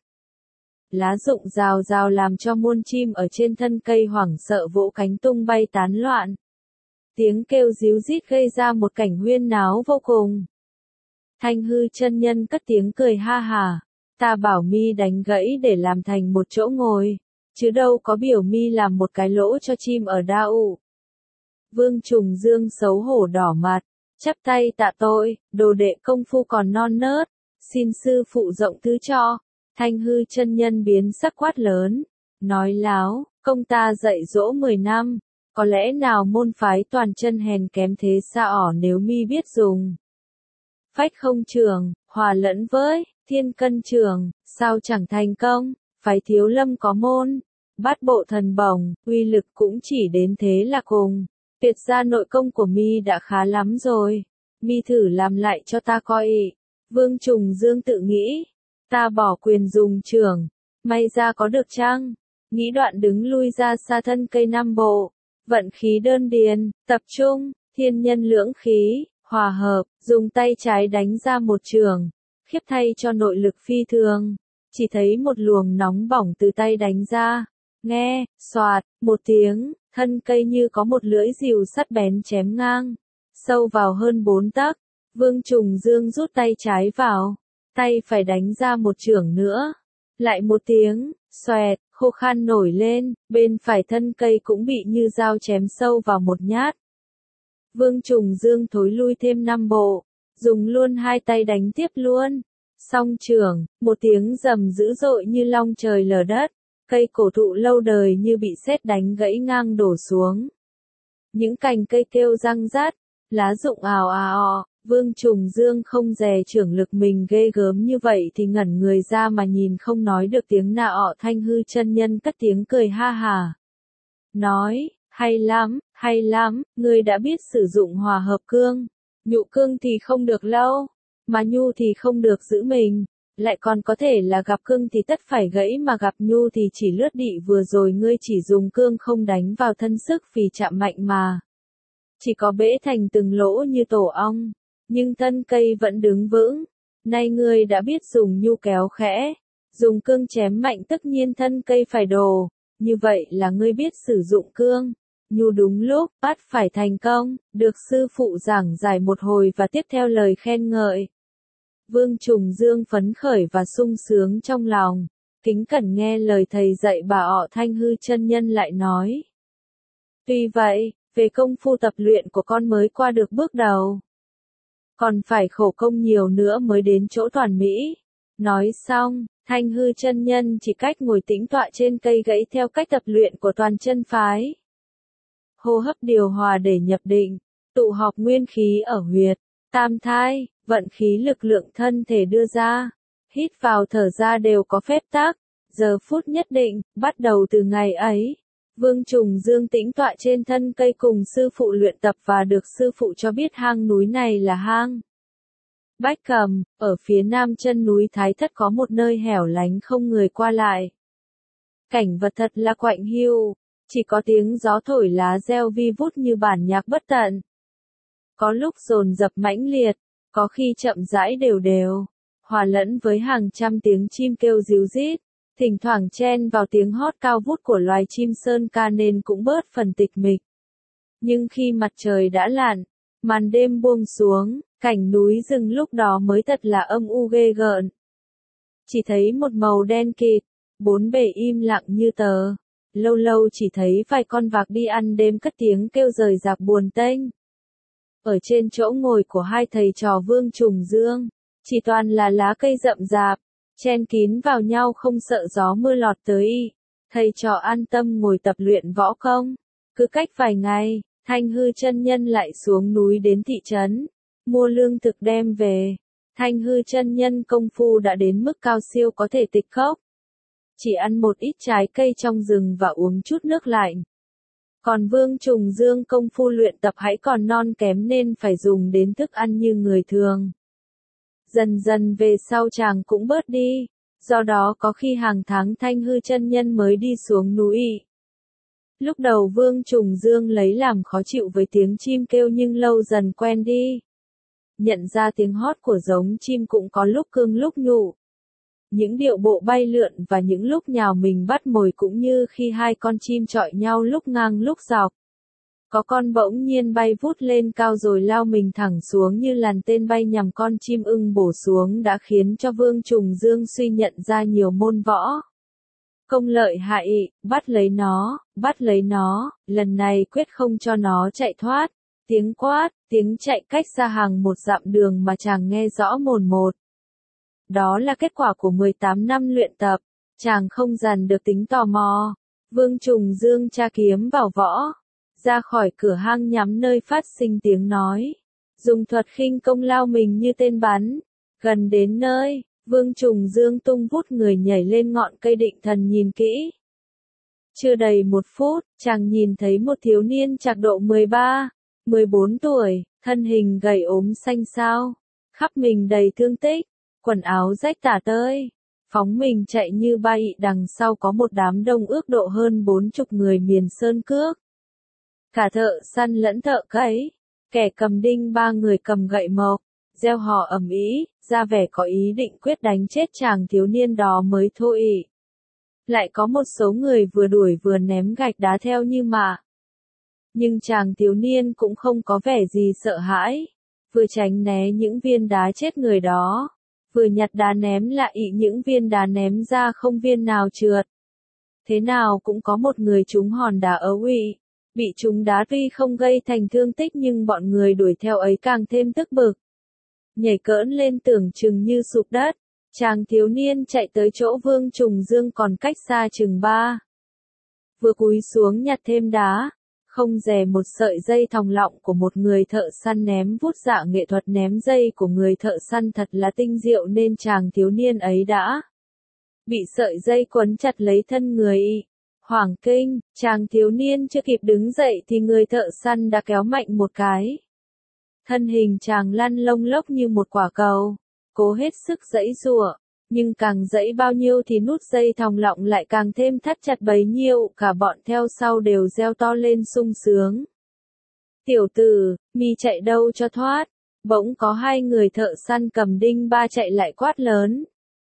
Speaker 1: Lá rụng rào rào làm cho muôn chim ở trên thân cây hoảng sợ vỗ cánh tung bay tán loạn. Tiếng kêu ríu rít gây ra một cảnh huyên náo vô cùng. Thanh hư chân nhân cất tiếng cười ha hà. Ta bảo mi đánh gãy để làm thành một chỗ ngồi, chứ đâu có biểu mi làm một cái lỗ cho chim ở đao. Vương Trùng Dương xấu hổ đỏ mặt, chắp tay tạ tội, đồ đệ công phu còn non nớt, xin sư phụ rộng thứ cho. Thanh hư chân nhân biến sắc quát lớn, nói láo, công ta dạy dỗ 10 năm, có lẽ nào môn phái toàn chân hèn kém thế sao nếu mi biết dùng. Phách không trường, hòa lẫn với, thiên cân trường, sao chẳng thành công, phái thiếu lâm có môn, bát bộ thần bổng, uy lực cũng chỉ đến thế là cùng. Tuyệt ra nội công của mi đã khá lắm rồi, mi thử làm lại cho ta coi. Vương Trùng Dương tự nghĩ, ta bỏ quyền dùng trường, may ra có được chăng? Nghĩ đoạn đứng lui ra xa thân cây năm bộ, vận khí đơn điền, tập trung, thiên nhân lưỡng khí, hòa hợp, dùng tay trái đánh ra một trường, khiếp thay cho nội lực phi thường, chỉ thấy một luồng nóng bỏng từ tay đánh ra, nghe, xoạt, một tiếng, thân cây như có một lưỡi rìu sắt bén chém ngang, sâu vào hơn 4 tấc. Vương Trùng Dương rút tay trái vào, tay phải đánh ra một chưởng nữa, lại một tiếng, xoẹt, khô khan nổi lên, bên phải thân cây cũng bị như dao chém sâu vào một nhát. Vương Trùng Dương thối lui thêm 5 bộ, dùng luôn hai tay đánh tiếp luôn. Song chưởng, một tiếng rầm dữ dội như long trời lở đất, cây cổ thụ lâu đời như bị sét đánh gãy ngang đổ xuống. Những cành cây kêu răng rát, lá rụng ào ào. Vương Trùng Dương không dè chưởng lực mình ghê gớm như vậy thì ngẩn người ra mà nhìn không nói được tiếng nào. Thanh hư chân nhân cất tiếng cười ha hà. Nói, hay lắm, ngươi đã biết sử dụng hòa hợp cương. Nhụ cương thì không được lâu, mà nhu thì không được giữ mình. Lại còn có thể là gặp cương thì tất phải gãy mà gặp nhu thì chỉ lướt đị. Vừa rồi ngươi chỉ dùng cương không đánh vào thân sức vì chạm mạnh mà. Chỉ có bể thành từng lỗ như tổ ong. Nhưng thân cây vẫn đứng vững. Nay ngươi đã biết dùng nhu kéo khẽ, dùng cương chém mạnh tất nhiên thân cây phải đổ. Như vậy là ngươi biết sử dụng cương, nhu đúng lúc, bắt phải thành công, được sư phụ giảng giải một hồi và tiếp theo lời khen ngợi. Vương Trùng Dương phấn khởi và sung sướng trong lòng, kính cẩn nghe lời thầy dạy bà Thanh hư chân nhân lại nói. Tuy vậy, về công phu tập luyện của con mới qua được bước đầu. Còn phải khổ công nhiều nữa mới đến chỗ toàn mỹ. Nói xong, Thanh hư chân nhân chỉ cách ngồi tĩnh tọa trên cây gãy theo cách tập luyện của toàn chân phái. Hô hấp điều hòa để nhập định, tụ họp nguyên khí ở huyệt, tam thai, vận khí lực lượng thân thể đưa ra, hít vào thở ra đều có phép tắc, giờ phút nhất định, bắt đầu từ ngày ấy. Vương Trùng Dương tĩnh tọa trên thân cây cùng sư phụ luyện tập và được sư phụ cho biết hang núi này là hang Bách Cầm, ở phía nam chân núi Thái Thất có một nơi hẻo lánh không người qua lại. Cảnh vật thật là quạnh hiu, chỉ có tiếng gió thổi lá reo vi vút như bản nhạc bất tận. Có lúc dồn dập mãnh liệt, có khi chậm rãi đều đều, hòa lẫn với hàng trăm tiếng chim kêu ríu rít. Thỉnh thoảng chen vào tiếng hót cao vút của loài chim sơn ca nên cũng bớt phần tịch mịch. Nhưng khi mặt trời đã lặn, màn đêm buông xuống, cảnh núi rừng lúc đó mới thật là âm u ghê gợn. Chỉ thấy một màu đen kịt, bốn bề im lặng như tờ. Lâu lâu chỉ thấy vài con vạc đi ăn đêm cất tiếng kêu rời rạc buồn tênh. Ở trên chỗ ngồi của hai thầy trò Vương Trùng Dương, chỉ toàn là lá cây rậm rạp, chen kín vào nhau không sợ gió mưa lọt tới. Thầy trò an tâm ngồi tập luyện võ công. Cứ cách vài ngày, Thanh hư chân nhân lại xuống núi đến thị trấn, mua lương thực đem về. Thanh hư chân nhân công phu đã đến mức cao siêu có thể tịch khốc. Chỉ ăn một ít trái cây trong rừng và uống chút nước lạnh. Còn Vương Trùng Dương công phu luyện tập hãy còn non kém nên phải dùng đến thức ăn như người thường. Dần dần về sau chàng cũng bớt đi, do đó có khi hàng tháng Thanh hư chân nhân mới đi xuống núi. Lúc đầu Vương Trùng Dương lấy làm khó chịu với tiếng chim kêu nhưng lâu dần quen đi. Nhận ra tiếng hót của giống chim cũng có lúc cương lúc nhụ. Những điệu bộ bay lượn và những lúc nhào mình bắt mồi cũng như khi hai con chim chọi nhau lúc ngang lúc dọc. Có con bỗng nhiên bay vút lên cao rồi lao mình thẳng xuống như làn tên bay nhằm con chim ưng bổ xuống đã khiến cho Vương Trùng Dương suy nhận ra nhiều môn võ công lợi hại, bắt lấy nó, lần này quyết không cho nó chạy thoát. Tiếng quát, tiếng chạy cách xa hàng một dặm đường mà chàng nghe rõ mồn một. Đó là kết quả của 18 năm luyện tập, chàng không dằn được tính tò mò. Vương Trùng Dương tra kiếm vào võ, ra khỏi cửa hang nhắm nơi phát sinh tiếng nói. Dùng thuật khinh công lao mình như tên bắn, gần đến nơi. Vương Trùng Dương tung vút người nhảy lên ngọn cây định thần nhìn kỹ. Chưa đầy 1 phút, chàng nhìn thấy một thiếu niên trạc độ 13, 14 tuổi, thân hình gầy ốm xanh xao, khắp mình đầy thương tích, quần áo rách tả tơi, phóng mình chạy như bay, đằng sau có một đám đông ước độ hơn 40 người miền sơn cước. Cả thợ săn lẫn thợ cấy, kẻ cầm đinh 3 người cầm gậy mộc, reo hò ầm ĩ, ra vẻ có ý định quyết đánh chết chàng thiếu niên đó mới thôi. Lại có một số người vừa đuổi vừa ném gạch đá theo như mà. Nhưng chàng thiếu niên cũng không có vẻ gì sợ hãi, vừa tránh né những viên đá chết người đó, vừa nhặt đá ném lại những viên đá ném ra không viên nào trượt. Thế nào cũng có một người trúng hòn đá ấu ị, bị trúng đá tuy không gây thành thương tích nhưng bọn người đuổi theo ấy càng thêm tức bực. Nhảy cỡn lên tưởng chừng như sụp đất, chàng thiếu niên chạy tới chỗ Vương Trùng Dương còn cách xa chừng 3. Vừa cúi xuống nhặt thêm đá, không dè một sợi dây thòng lọng của một người thợ săn ném vút dạ nghệ thuật ném dây của người thợ săn thật là tinh diệu nên chàng thiếu niên ấy đã bị sợi dây quấn chặt lấy thân người. Hoảng kinh, chàng thiếu niên chưa kịp đứng dậy thì người thợ săn đã kéo mạnh một cái. Thân hình chàng lăn lông lốc như một quả cầu, cố hết sức giãy giụa, nhưng càng giãy bao nhiêu thì nút dây thòng lọng lại càng thêm thắt chặt bấy nhiêu, cả bọn theo sau đều reo to lên sung sướng. Tiểu tử, mi chạy đâu cho thoát, bỗng có 2 người thợ săn cầm đinh 3 chạy lại quát lớn.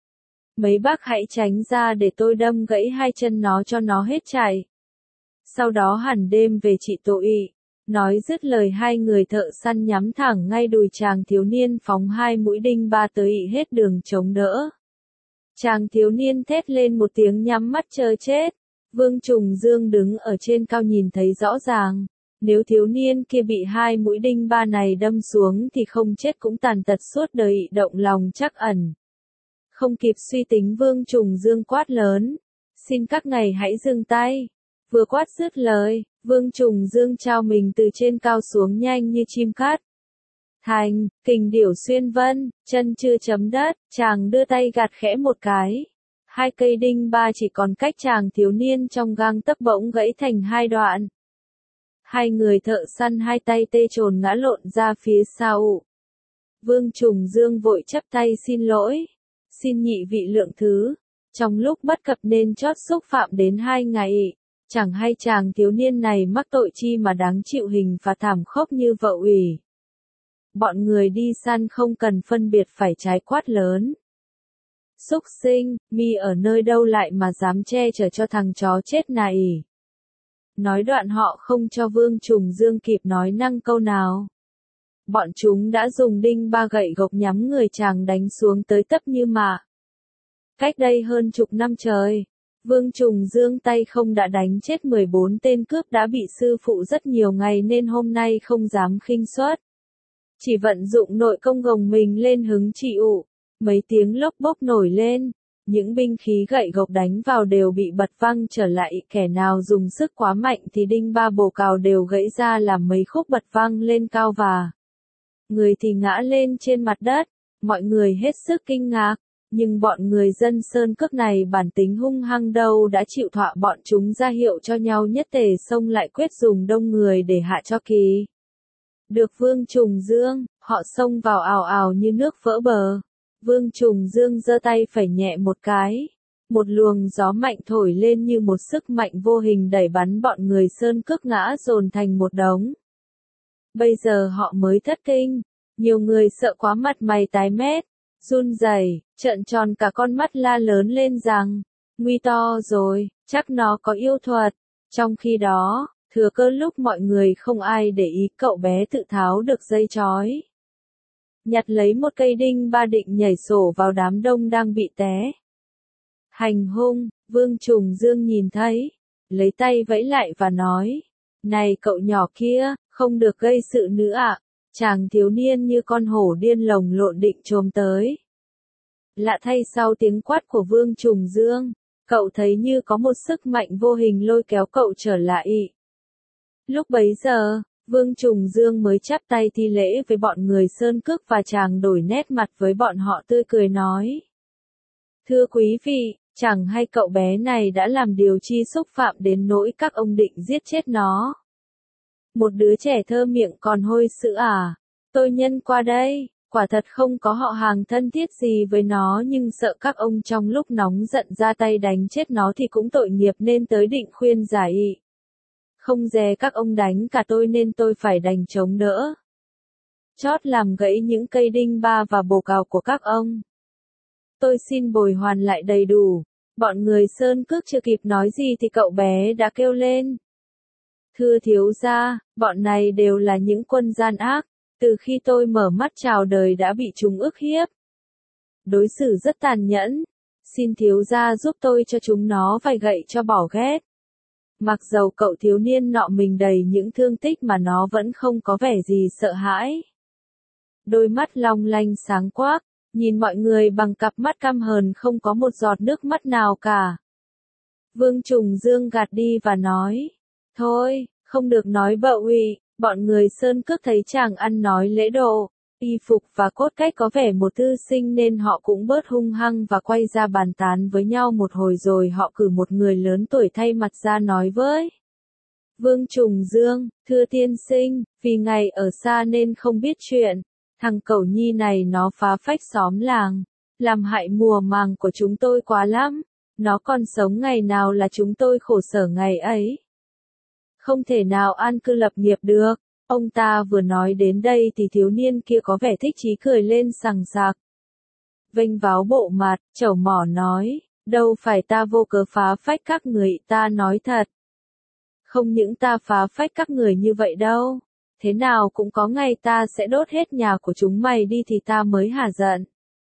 Speaker 1: Mấy bác hãy tránh ra để tôi đâm gãy 2 chân nó cho nó hết chạy. Sau đó hẳn đêm về trị tội. Nói dứt lời 2 người thợ săn nhắm thẳng ngay đùi chàng thiếu niên phóng 2 mũi đinh 3 tới hết đường chống đỡ. Chàng thiếu niên thét lên một tiếng nhắm mắt chờ chết. Vương Trùng Dương đứng ở trên cao nhìn thấy rõ ràng. Nếu thiếu niên kia bị 2 mũi đinh 3 này đâm xuống thì không chết cũng tàn tật suốt đời, động lòng chắc ẩn. Không kịp suy tính Vương Trùng Dương quát lớn. Xin các ngài hãy dừng tay. Vừa quát dứt lời, Vương Trùng Dương trao mình từ trên cao xuống nhanh như chim cắt. Thành, kình điểu xuyên vân, chân chưa chấm đất, chàng đưa tay gạt khẽ một cái. 2 cây đinh 3 chỉ còn cách chàng thiếu niên trong gang tấc bỗng gãy thành 2 đoạn. 2 người thợ săn 2 tay tê chồn ngã lộn ra phía sau. Vương Trùng Dương vội chắp tay xin lỗi. Xin nhị vị lượng thứ. Trong lúc bất cập nên chót xúc phạm đến 2 ngày. Chẳng hay chàng thiếu niên này mắc tội chi mà đáng chịu hình phạt thảm khốc như vậy. Bọn người đi săn không cần phân biệt phải trái quát lớn. Súc sinh, mi ở nơi đâu lại mà dám che chở cho thằng chó chết này. Nói đoạn họ không cho Vương Trùng Dương kịp nói năng câu nào. Bọn chúng đã dùng đinh 3 gậy gộc nhắm người chàng đánh xuống tới tấp như mà. Cách đây hơn chục năm trời, Vương Trùng Dương tay không đã đánh chết 14 tên cướp đã bị sư phụ rất nhiều ngày nên hôm nay không dám khinh suất. Chỉ vận dụng nội công gồng mình lên hứng chịu. Mấy tiếng lốc bốc nổi lên. Những binh khí gậy gộc đánh vào đều bị bật văng trở lại. Kẻ nào dùng sức quá mạnh thì đinh 3 bồ cào đều gãy ra làm mấy khúc bật văng lên cao và người thì ngã lên trên mặt đất. Mọi người hết sức kinh ngạc. Nhưng bọn người dân sơn cước này bản tính hung hăng đâu đã chịu thọa bọn chúng ra hiệu cho nhau nhất tề xông lại quyết dùng đông người để hạ cho kỳ. Được Vương Trùng Dương, họ xông vào ào ào như nước vỡ bờ. Vương Trùng Dương giơ tay phẩy nhẹ một cái. Một luồng gió mạnh thổi lên như một sức mạnh vô hình đẩy bắn bọn người sơn cước ngã dồn thành một đống. Bây giờ họ mới thất kinh. Nhiều người sợ quá mặt mày tái mét, run rẩy, trợn tròn cả con mắt la lớn lên rằng, nguy to rồi, chắc nó có yêu thuật. Trong khi đó, Thừa cơ lúc mọi người không ai để ý, cậu bé tự tháo được dây trói. Nhặt lấy một cây đinh ba định nhảy sổ vào đám đông đang bị té hành hung. Vương Trùng Dương nhìn thấy, lấy tay vẫy lại và nói, này cậu nhỏ kia, không được gây sự nữa ạ. Chàng thiếu niên như con hổ điên lồng lộn định chồm tới. Lạ thay, sau tiếng quát của Vương Trùng Dương, cậu thấy như có một sức mạnh vô hình lôi kéo cậu trở lại. Lúc bấy giờ, Vương Trùng Dương mới chắp tay thi lễ với bọn người Sơn Cước và chàng đổi nét mặt với bọn họ tươi cười nói. Thưa quý vị, chẳng hay cậu bé này đã làm điều chi xúc phạm đến nỗi các ông định giết chết nó. Một đứa trẻ thơ miệng còn hôi sữa à? Tôi nhân qua đây, quả thật không có họ hàng thân thiết gì với nó, nhưng sợ các ông trong lúc nóng giận ra tay đánh chết nó thì cũng tội nghiệp nên tới định khuyên giải. Không dè các ông đánh cả tôi nên tôi phải đành chống đỡ. Chót làm gãy những cây đinh ba và bồ cào của các ông. Tôi xin bồi hoàn lại đầy đủ. Bọn người Sơn Cước chưa kịp nói gì thì cậu bé đã kêu lên. Thưa thiếu gia, bọn này đều là những quân gian ác. Từ khi tôi mở mắt chào đời đã bị chúng ức hiếp. Đối xử rất tàn nhẫn. Xin thiếu gia giúp tôi cho chúng nó vài gậy cho bỏ ghét. Mặc dầu cậu thiếu niên nọ mình đầy những thương tích mà nó vẫn không có vẻ gì sợ hãi. Đôi mắt long lanh sáng quắc, nhìn mọi người bằng cặp mắt căm hờn không có một giọt nước mắt nào cả. Vương Trùng Dương gạt đi và nói, thôi, không được nói bậy. Bọn người Sơn Cước thấy chàng ăn nói lễ độ, y phục và cốt cách có vẻ một thư sinh nên họ cũng bớt hung hăng và quay ra bàn tán với nhau một hồi rồi họ cử một người lớn tuổi thay mặt ra nói với Vương Trùng Dương, thưa tiên sinh, vì ngày ở xa nên không biết chuyện, thằng cẩu nhi này nó phá phách xóm làng, làm hại mùa màng của chúng tôi quá lắm, nó còn sống ngày nào là chúng tôi khổ sở ngày ấy. Không thể nào an cư lập nghiệp được. Ông ta vừa nói đến đây thì thiếu niên kia có vẻ thích chí cười lên sằng sặc. Vênh váo bộ mặt, chẩu mỏ nói, đâu phải ta vô cớ phá phách các người, ta nói thật. Không những ta phá phách các người như vậy đâu, thế nào cũng có ngày ta sẽ đốt hết nhà của chúng mày đi thì ta mới hả giận.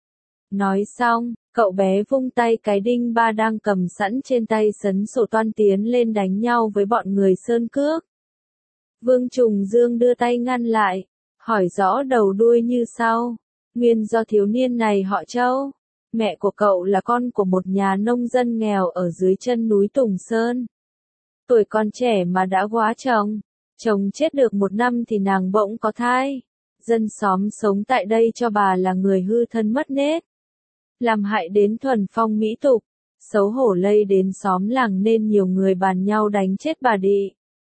Speaker 1: Nói xong, cậu bé vung tay cái đinh ba đang cầm sẵn trên tay sấn sổ toan tiến lên đánh nhau với bọn người Sơn Cước. Vương Trùng Dương đưa tay ngăn lại, hỏi rõ đầu đuôi như sau. Nguyên do thiếu niên này họ Châu. Mẹ của cậu là con của một nhà nông dân nghèo ở dưới chân núi Tùng Sơn. Tuổi còn trẻ mà đã góa chồng. Chồng chết được 1 năm thì nàng bỗng có thai. Dân xóm sống tại đây cho bà là người hư thân mất nết. Làm hại đến thuần phong mỹ tục. Xấu hổ lây đến xóm làng nên nhiều người bàn nhau đánh chết bà đi.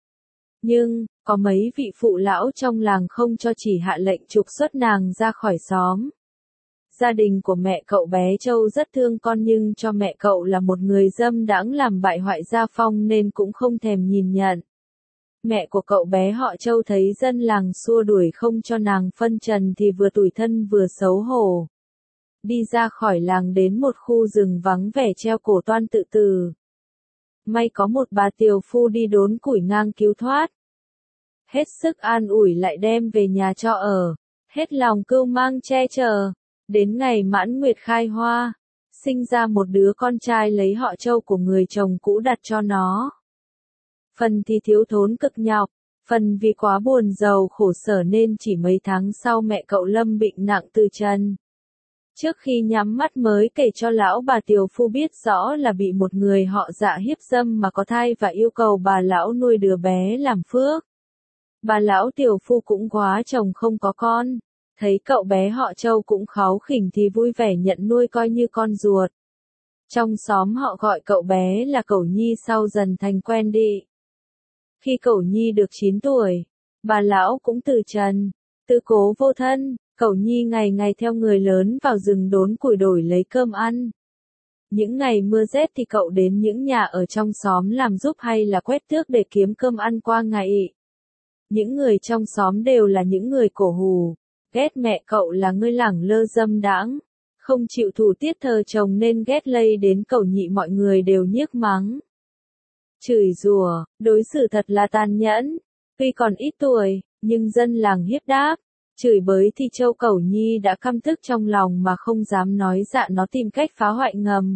Speaker 1: Nhưng, có mấy vị phụ lão trong làng không cho chỉ hạ lệnh trục xuất nàng ra khỏi xóm. Gia đình của mẹ cậu bé Châu rất thương con nhưng cho mẹ cậu là một người dâm đãng làm bại hoại gia phong nên cũng không thèm nhìn nhận. Mẹ của cậu bé họ Châu thấy dân làng xua đuổi không cho nàng phân trần thì vừa tủi thân vừa xấu hổ. Đi ra khỏi làng đến một khu rừng vắng vẻ treo cổ toan tự tử. May có một bà tiều phu đi đốn củi ngang cứu thoát. Hết sức an ủi lại đem về nhà cho ở. Hết lòng cưu mang che chở. Đến ngày mãn nguyệt khai hoa. Sinh ra một đứa con trai lấy họ Châu của người chồng cũ đặt cho nó. Phần thì thiếu thốn cực nhọc. Phần vì quá buồn giàu khổ sở nên chỉ mấy tháng sau mẹ cậu lâm bệnh nặng từ trần. Trước khi nhắm mắt mới kể cho lão bà tiều phu biết rõ là bị một người họ Dạ hiếp dâm mà có thai và yêu cầu bà lão nuôi đứa bé làm phước. Bà lão tiều phu cũng quá chồng không có con. Thấy cậu bé họ Châu cũng kháu khỉnh thì vui vẻ nhận nuôi coi như con ruột. Trong xóm họ gọi cậu bé là Cẩu Nhi sau dần thành quen đi. Khi Cẩu Nhi được 9 tuổi, bà lão cũng từ trần, tư cố vô thân. Cẩu Nhi ngày ngày theo người lớn vào rừng đốn củi đổi lấy cơm ăn. Những ngày mưa rét thì cậu đến những nhà ở trong xóm làm giúp hay là quét tước để kiếm cơm ăn qua ngày. Những người trong xóm đều là những người cổ hủ, ghét mẹ cậu là người lẳng lơ dâm đãng, không chịu thủ tiết thờ chồng nên ghét lây đến Cẩu Nhị mọi người đều nhiếc mắng. chửi rủa, đối xử thật là tàn nhẫn. Tuy còn ít tuổi, nhưng dân làng hiếp đáp, chửi bới thì Châu Cẩu Nhi đã căm tức trong lòng mà không dám nói dạ, nó tìm cách phá hoại ngầm.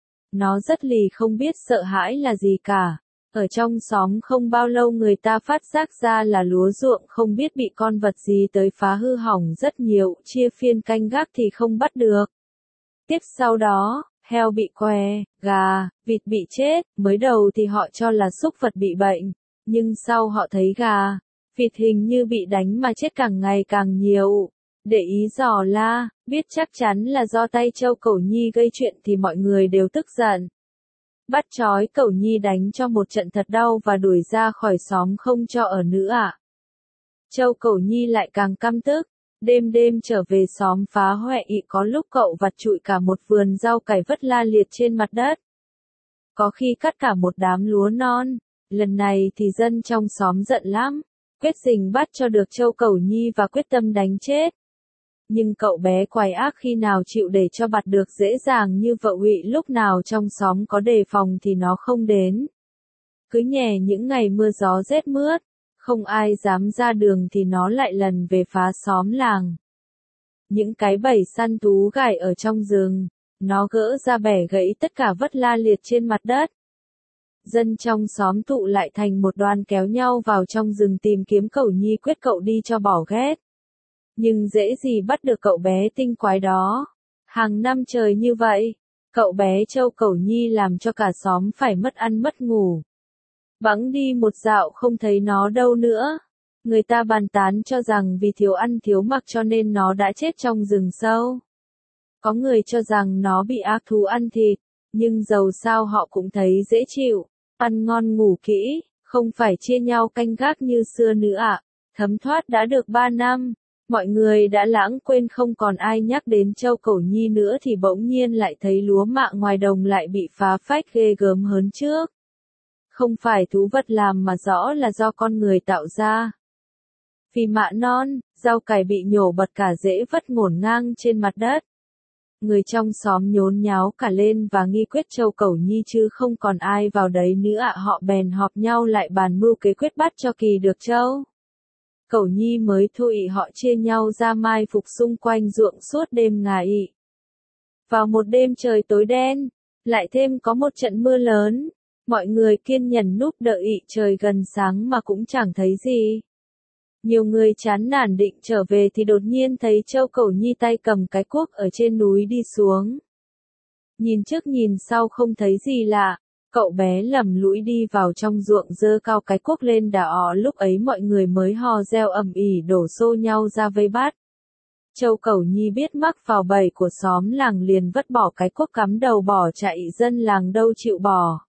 Speaker 1: Nó rất lì, không biết sợ hãi là gì cả. Ở trong xóm không bao lâu người ta phát giác ra là lúa ruộng không biết bị con vật gì tới phá hư hỏng rất nhiều, chia phiên canh gác thì không bắt được. Tiếp sau đó, heo bị què, gà, vịt bị chết, mới đầu thì họ cho là súc vật bị bệnh, nhưng sau họ thấy gà, vịt hình như bị đánh mà chết càng ngày càng nhiều. Để ý dò la, biết chắc chắn là do tay Châu Cẩu Nhi gây chuyện thì mọi người đều tức giận. Bắt trói Cẩu Nhi đánh cho một trận thật đau và đuổi ra khỏi xóm không cho ở nữa ạ. Châu Cẩu Nhi lại càng căm tức, đêm đêm trở về xóm phá hoại, có lúc cậu vặt trụi cả một vườn rau cải vất la liệt trên mặt đất. Có khi cắt cả một đám lúa non, lần này thì dân trong xóm giận lắm, quyết rình bắt cho được Châu Cẩu Nhi và quyết tâm đánh chết. Nhưng cậu bé quái ác khi nào chịu để cho bắt được dễ dàng như vợ Ngụy, lúc nào trong xóm có đề phòng thì nó không đến. Cứ nhè những ngày mưa gió rét mướt, không ai dám ra đường thì nó lại lần về phá xóm làng. Những cái bẫy săn thú gài ở trong rừng, nó gỡ ra bẻ gãy tất cả vất la liệt trên mặt đất. Dân trong xóm tụ lại thành một đoàn kéo nhau vào trong rừng tìm kiếm Cẩu Nhi, quyết cậu đi cho bỏ ghét. Nhưng dễ gì bắt được cậu bé tinh quái đó. Hàng năm trời như vậy, cậu bé Châu Cẩu Nhi làm cho cả xóm phải mất ăn mất ngủ. Bẵng đi một dạo không thấy nó đâu nữa. Người ta bàn tán cho rằng vì thiếu ăn thiếu mặc cho nên nó đã chết trong rừng sâu. Có người cho rằng nó bị ác thú ăn thịt, nhưng dầu sao họ cũng thấy dễ chịu, ăn ngon ngủ kỹ, không phải chia nhau canh gác như xưa nữa ạ. Thấm thoát đã được 3 năm, mọi người đã lãng quên, không còn ai nhắc đến Châu Cẩu Nhi nữa thì bỗng nhiên lại thấy lúa mạ ngoài đồng lại bị phá phách ghê gớm hơn trước. Không phải thú vật làm mà rõ là do con người tạo ra. Vì mạ non, rau cải bị nhổ bật cả rễ vất ngổn ngang trên mặt đất. Người trong xóm nhốn nháo cả lên và nghi quyết Châu Cẩu Nhi chứ không còn ai vào đấy nữa ạ. Họ bèn họp nhau lại bàn mưu kế quyết bắt cho kỳ được Châu Cẩu Nhi mới thôi. Họ chia nhau ra mai phục xung quanh ruộng suốt đêm ngày. Vào một đêm trời tối đen, lại thêm có một trận mưa lớn. Mọi người kiên nhẫn núp đợi trời gần sáng mà cũng chẳng thấy gì. Nhiều người chán nản định trở về thì đột nhiên thấy Châu Cẩu Nhi tay cầm cái cuốc ở trên núi đi xuống. Nhìn trước nhìn sau không thấy gì lạ, cậu bé lầm lũi đi vào trong ruộng giơ cao cái cuốc lên đả ọ. Lúc ấy mọi người mới hò reo ầm ĩ đổ xô nhau ra vây bắt. Châu Cẩu Nhi biết mắc vào bẫy của xóm làng liền vứt bỏ cái cuốc cắm đầu bỏ chạy, dân làng đâu chịu bỏ.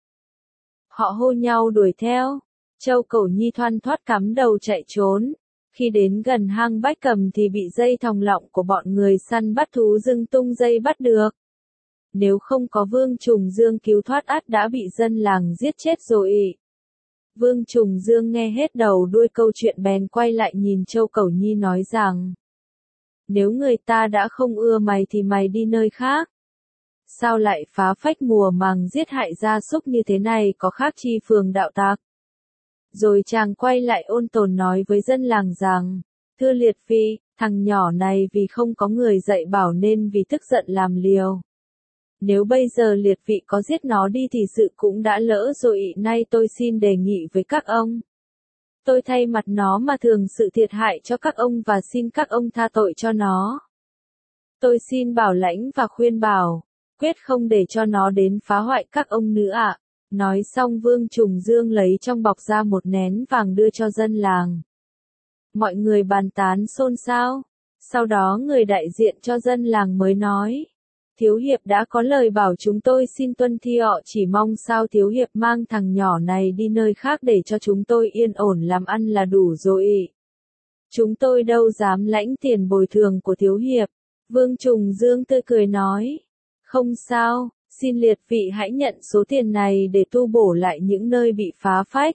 Speaker 1: Họ hô nhau đuổi theo. Châu Cẩu Nhi thoăn thoắt cắm đầu chạy trốn. Khi đến gần hang Bách Cầm thì bị dây thòng lọng của bọn người săn bắt thú rừng tung dây bắt được. Nếu không có Vương Trùng Dương cứu thoát ắt đã bị dân làng giết chết rồi. Vương Trùng Dương nghe hết đầu đuôi câu chuyện bèn quay lại nhìn Châu Cẩu Nhi nói rằng: nếu người ta đã không ưa mày thì mày đi nơi khác. Sao lại phá phách mùa màng giết hại gia súc như thế này, có khác chi phường đạo tặc. Rồi chàng quay lại ôn tồn nói với dân làng rằng: thưa liệt vị, thằng nhỏ này vì không có người dạy bảo nên vì tức giận làm liều. Nếu bây giờ liệt vị có giết nó đi thì sự cũng đã lỡ rồi. Nay tôi xin đề nghị với các ông. Tôi thay mặt nó mà thường sự thiệt hại cho các ông và xin các ông tha tội cho nó. Tôi xin bảo lãnh và khuyên bảo, quyết không để cho nó đến phá hoại các ông nữa ạ. Nói xong Vương Trùng Dương lấy trong bọc ra một nén vàng đưa cho dân làng. Mọi người bàn tán xôn xao. Sau đó người đại diện cho dân làng mới nói: thiếu hiệp đã có lời bảo chúng tôi xin tuân theo, chỉ mong sao thiếu hiệp mang thằng nhỏ này đi nơi khác để cho chúng tôi yên ổn làm ăn là đủ rồi. Chúng tôi đâu dám lãnh tiền bồi thường của thiếu hiệp. Vương Trùng Dương tươi cười nói: không sao, xin liệt vị hãy nhận số tiền này để tu bổ lại những nơi bị phá phách.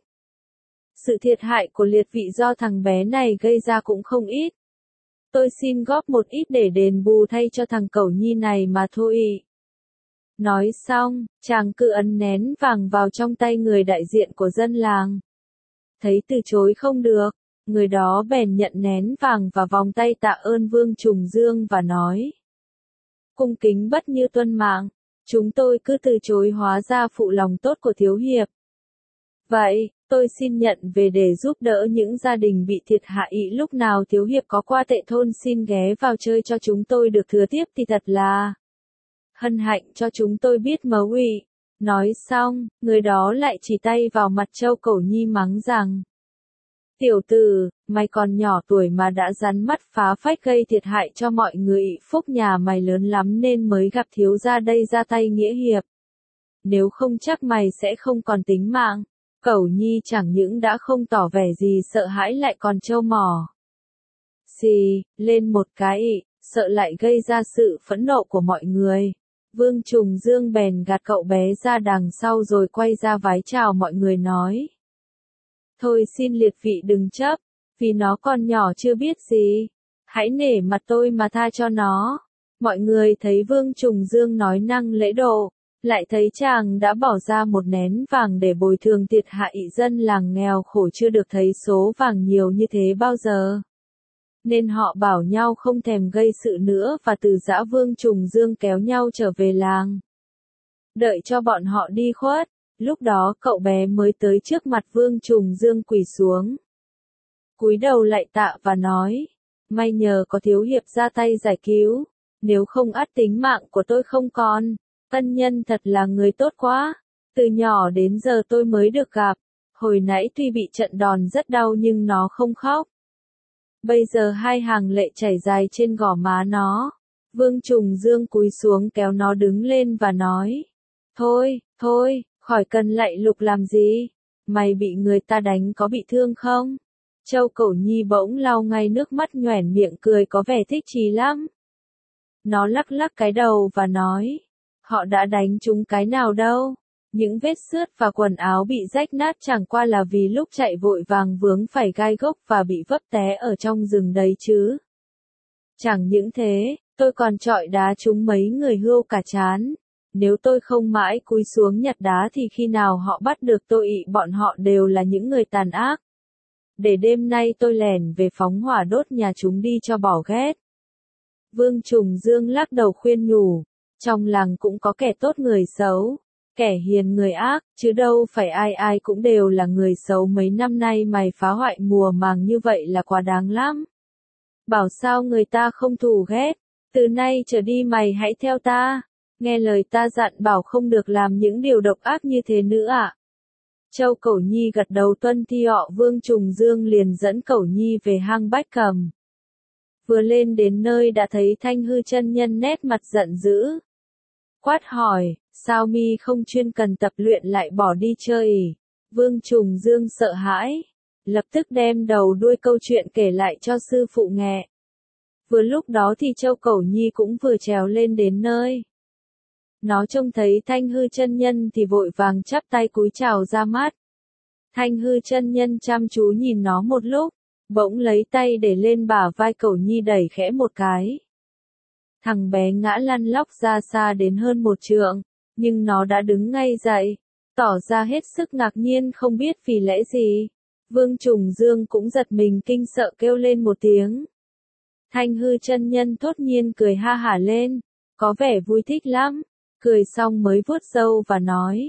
Speaker 1: Sự thiệt hại của liệt vị do thằng bé này gây ra cũng không ít. Tôi xin góp một ít để đền bù thay cho thằng Cẩu Nhi này mà thôi. Nói xong, chàng cứ ấn nén vàng vào trong tay người đại diện của dân làng. Thấy từ chối không được, người đó bèn nhận nén vàng và vòng tay tạ ơn Vương Trùng Dương và nói. Cung kính bất như tuân mạng, chúng tôi cứ từ chối hóa ra phụ lòng tốt của thiếu hiệp. Vậy, tôi xin nhận về để giúp đỡ những gia đình bị thiệt hại lúc nào thiếu hiệp có qua Tệ Thôn xin ghé vào chơi cho chúng tôi được thừa tiếp thì thật là hân hạnh cho chúng tôi biết mấu ủy. Nói xong, người đó lại chỉ tay vào mặt Châu Cẩu Nhi mắng rằng. Tiểu tử, mày còn nhỏ tuổi mà đã rắn mắt phá phách gây thiệt hại cho mọi người, phúc nhà mày lớn lắm nên mới gặp thiếu gia đây ra tay nghĩa hiệp. Nếu không chắc mày sẽ không còn tính mạng. Cẩu Nhi chẳng những đã không tỏ vẻ gì sợ hãi lại còn trâu mỏ. Xì, lên một cái sợ lại gây ra sự phẫn nộ của mọi người. Vương Trùng Dương bèn gạt cậu bé ra đằng sau rồi quay ra vái chào mọi người nói. Thôi xin liệt vị đừng chấp, vì nó còn nhỏ chưa biết gì. Hãy nể mặt tôi mà tha cho nó. Mọi người thấy Vương Trùng Dương nói năng lễ độ, lại thấy chàng đã bỏ ra một nén vàng để bồi thường thiệt hại dân làng nghèo khổ chưa được thấy số vàng nhiều như thế bao giờ. Nên họ bảo nhau không thèm gây sự nữa và từ giã Vương Trùng Dương kéo nhau trở về làng. Đợi cho bọn họ đi khuất, lúc đó cậu bé mới tới trước mặt Vương Trùng Dương quỳ xuống. Cúi đầu lạy tạ và nói, may nhờ có thiếu hiệp ra tay giải cứu, nếu không ắt tính mạng của tôi không còn. Ân nhân thật là người tốt quá, từ nhỏ đến giờ tôi mới được gặp, hồi nãy tuy bị trận đòn rất đau nhưng nó không khóc. Bây giờ hai hàng lệ chảy dài trên gò má nó. Vương Trùng Dương cúi xuống kéo nó đứng lên và nói. Thôi, khỏi cần lạy lục làm gì. Mày bị người ta đánh có bị thương không? Châu Cẩu Nhi bỗng lau ngay nước mắt nhoẻn miệng cười có vẻ thích chí lắm. Nó lắc lắc cái đầu và nói. Họ đã đánh chúng cái nào đâu. Những vết xước và quần áo bị rách nát chẳng qua là vì lúc chạy vội vàng vướng phải gai gốc và bị vấp té ở trong rừng đấy chứ. Chẳng những thế, tôi còn chọi đá chúng mấy người hươu cả trán. Nếu tôi không mãi cúi xuống nhặt đá thì khi nào họ bắt được tôi bọn họ đều là những người tàn ác. Để đêm nay tôi lẻn về phóng hỏa đốt nhà chúng đi cho bỏ ghét. Vương Trùng Dương lắc đầu khuyên nhủ. Trong làng cũng có kẻ tốt người xấu, kẻ hiền người ác, chứ đâu phải ai cũng đều là người xấu. Mấy năm nay mày phá hoại mùa màng như vậy là quá đáng lắm. Bảo sao người ta không thù ghét, từ nay trở đi mày hãy theo ta, nghe lời ta dặn bảo không được làm những điều độc ác như thế nữa ạ. Châu Cẩu Nhi gật đầu tuân thi họ. Vương Trùng Dương liền dẫn Cẩu Nhi về hang Bách Cầm. Vừa lên đến nơi đã thấy Thanh Hư chân nhân nét mặt giận dữ. Quát hỏi, sao mi không chuyên cần tập luyện lại bỏ đi chơi? Vương Trùng Dương sợ hãi, lập tức đem đầu đuôi câu chuyện kể lại cho sư phụ nghe. Vừa lúc đó thì Châu Cẩu Nhi cũng vừa trèo lên đến nơi. Nó trông thấy Thanh Hư chân nhân thì vội vàng chắp tay cúi chào ra mắt. Thanh Hư chân nhân chăm chú nhìn nó một lúc, bỗng lấy tay để lên bả vai Cẩu Nhi đẩy khẽ một cái. Thằng bé ngã lăn lóc ra xa đến hơn 1 trượng, nhưng nó đã đứng ngay dậy, tỏ ra hết sức ngạc nhiên không biết vì lẽ gì. Vương Trùng Dương cũng giật mình kinh sợ kêu lên một tiếng. Thanh Hư chân nhân thốt nhiên cười ha hả lên, có vẻ vui thích lắm, cười xong mới vuốt râu và nói.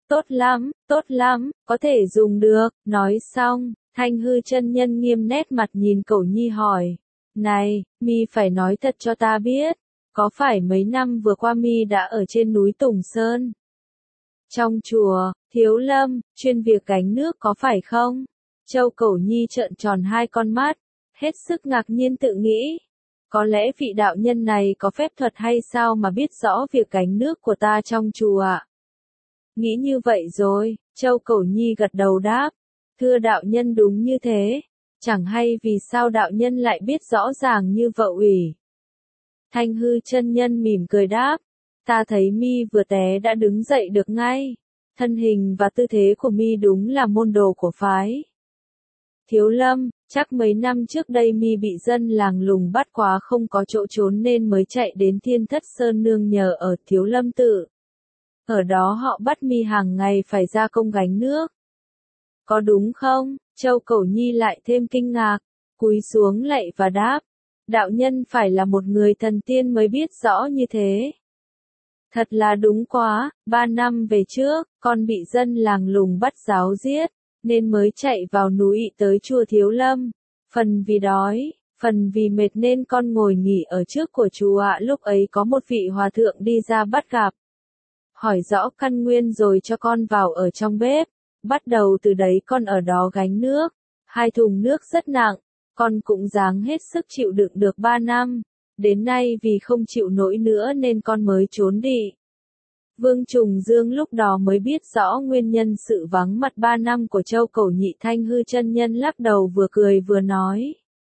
Speaker 1: Tốt lắm, có thể dùng được. Nói xong, Thanh Hư chân nhân nghiêm nét mặt nhìn Cẩu Nhi hỏi. Này, mi phải nói thật cho ta biết. Có phải mấy năm vừa qua mi đã ở trên núi Tùng Sơn? Trong chùa, Thiếu Lâm, chuyên việc gánh nước có phải không? Châu Cẩu Nhi trợn tròn hai con mắt, hết sức ngạc nhiên tự nghĩ. Có lẽ vị đạo nhân này có phép thuật hay sao mà biết rõ việc gánh nước của ta trong chùa ạ? Nghĩ như vậy rồi, Châu Cẩu Nhi gật đầu đáp. Thưa đạo nhân đúng như thế. Chẳng hay vì sao đạo nhân lại biết rõ ràng như vậy. Thanh Hư chân nhân mỉm cười đáp, ta thấy mi vừa té đã đứng dậy được ngay, thân hình và tư thế của mi đúng là môn đồ của phái Thiếu Lâm, chắc mấy năm trước đây mi bị dân làng lùng bắt quá không có chỗ trốn nên mới chạy đến Thiên Thất Sơn nương nhờ ở Thiếu Lâm tự. Ở đó họ bắt mi hàng ngày phải ra công gánh nước. Có đúng không? Châu Cẩu Nhi lại thêm kinh ngạc, cúi xuống lạy và đáp. Đạo nhân phải là một người thần tiên mới biết rõ như thế. Thật là đúng quá, 3 năm về trước, con bị dân làng Lùng bắt giáo giết, nên mới chạy vào núi tới chùa Thiếu Lâm. Phần vì đói, phần vì mệt nên con ngồi nghỉ ở trước của chùa ạ. Lúc ấy có một vị hòa thượng đi ra bắt gặp. Hỏi rõ căn nguyên rồi cho con vào ở trong bếp. Bắt đầu từ đấy con ở đó gánh nước. 2 thùng nước rất nặng, con cũng ráng hết sức chịu đựng được 3 năm. Đến nay vì không chịu nổi nữa nên con mới trốn đi. Vương Trùng Dương lúc đó mới biết rõ nguyên nhân sự vắng mặt 3 năm của Châu Cẩu Nhị. Thanh hư chân nhân lắc đầu vừa cười vừa nói.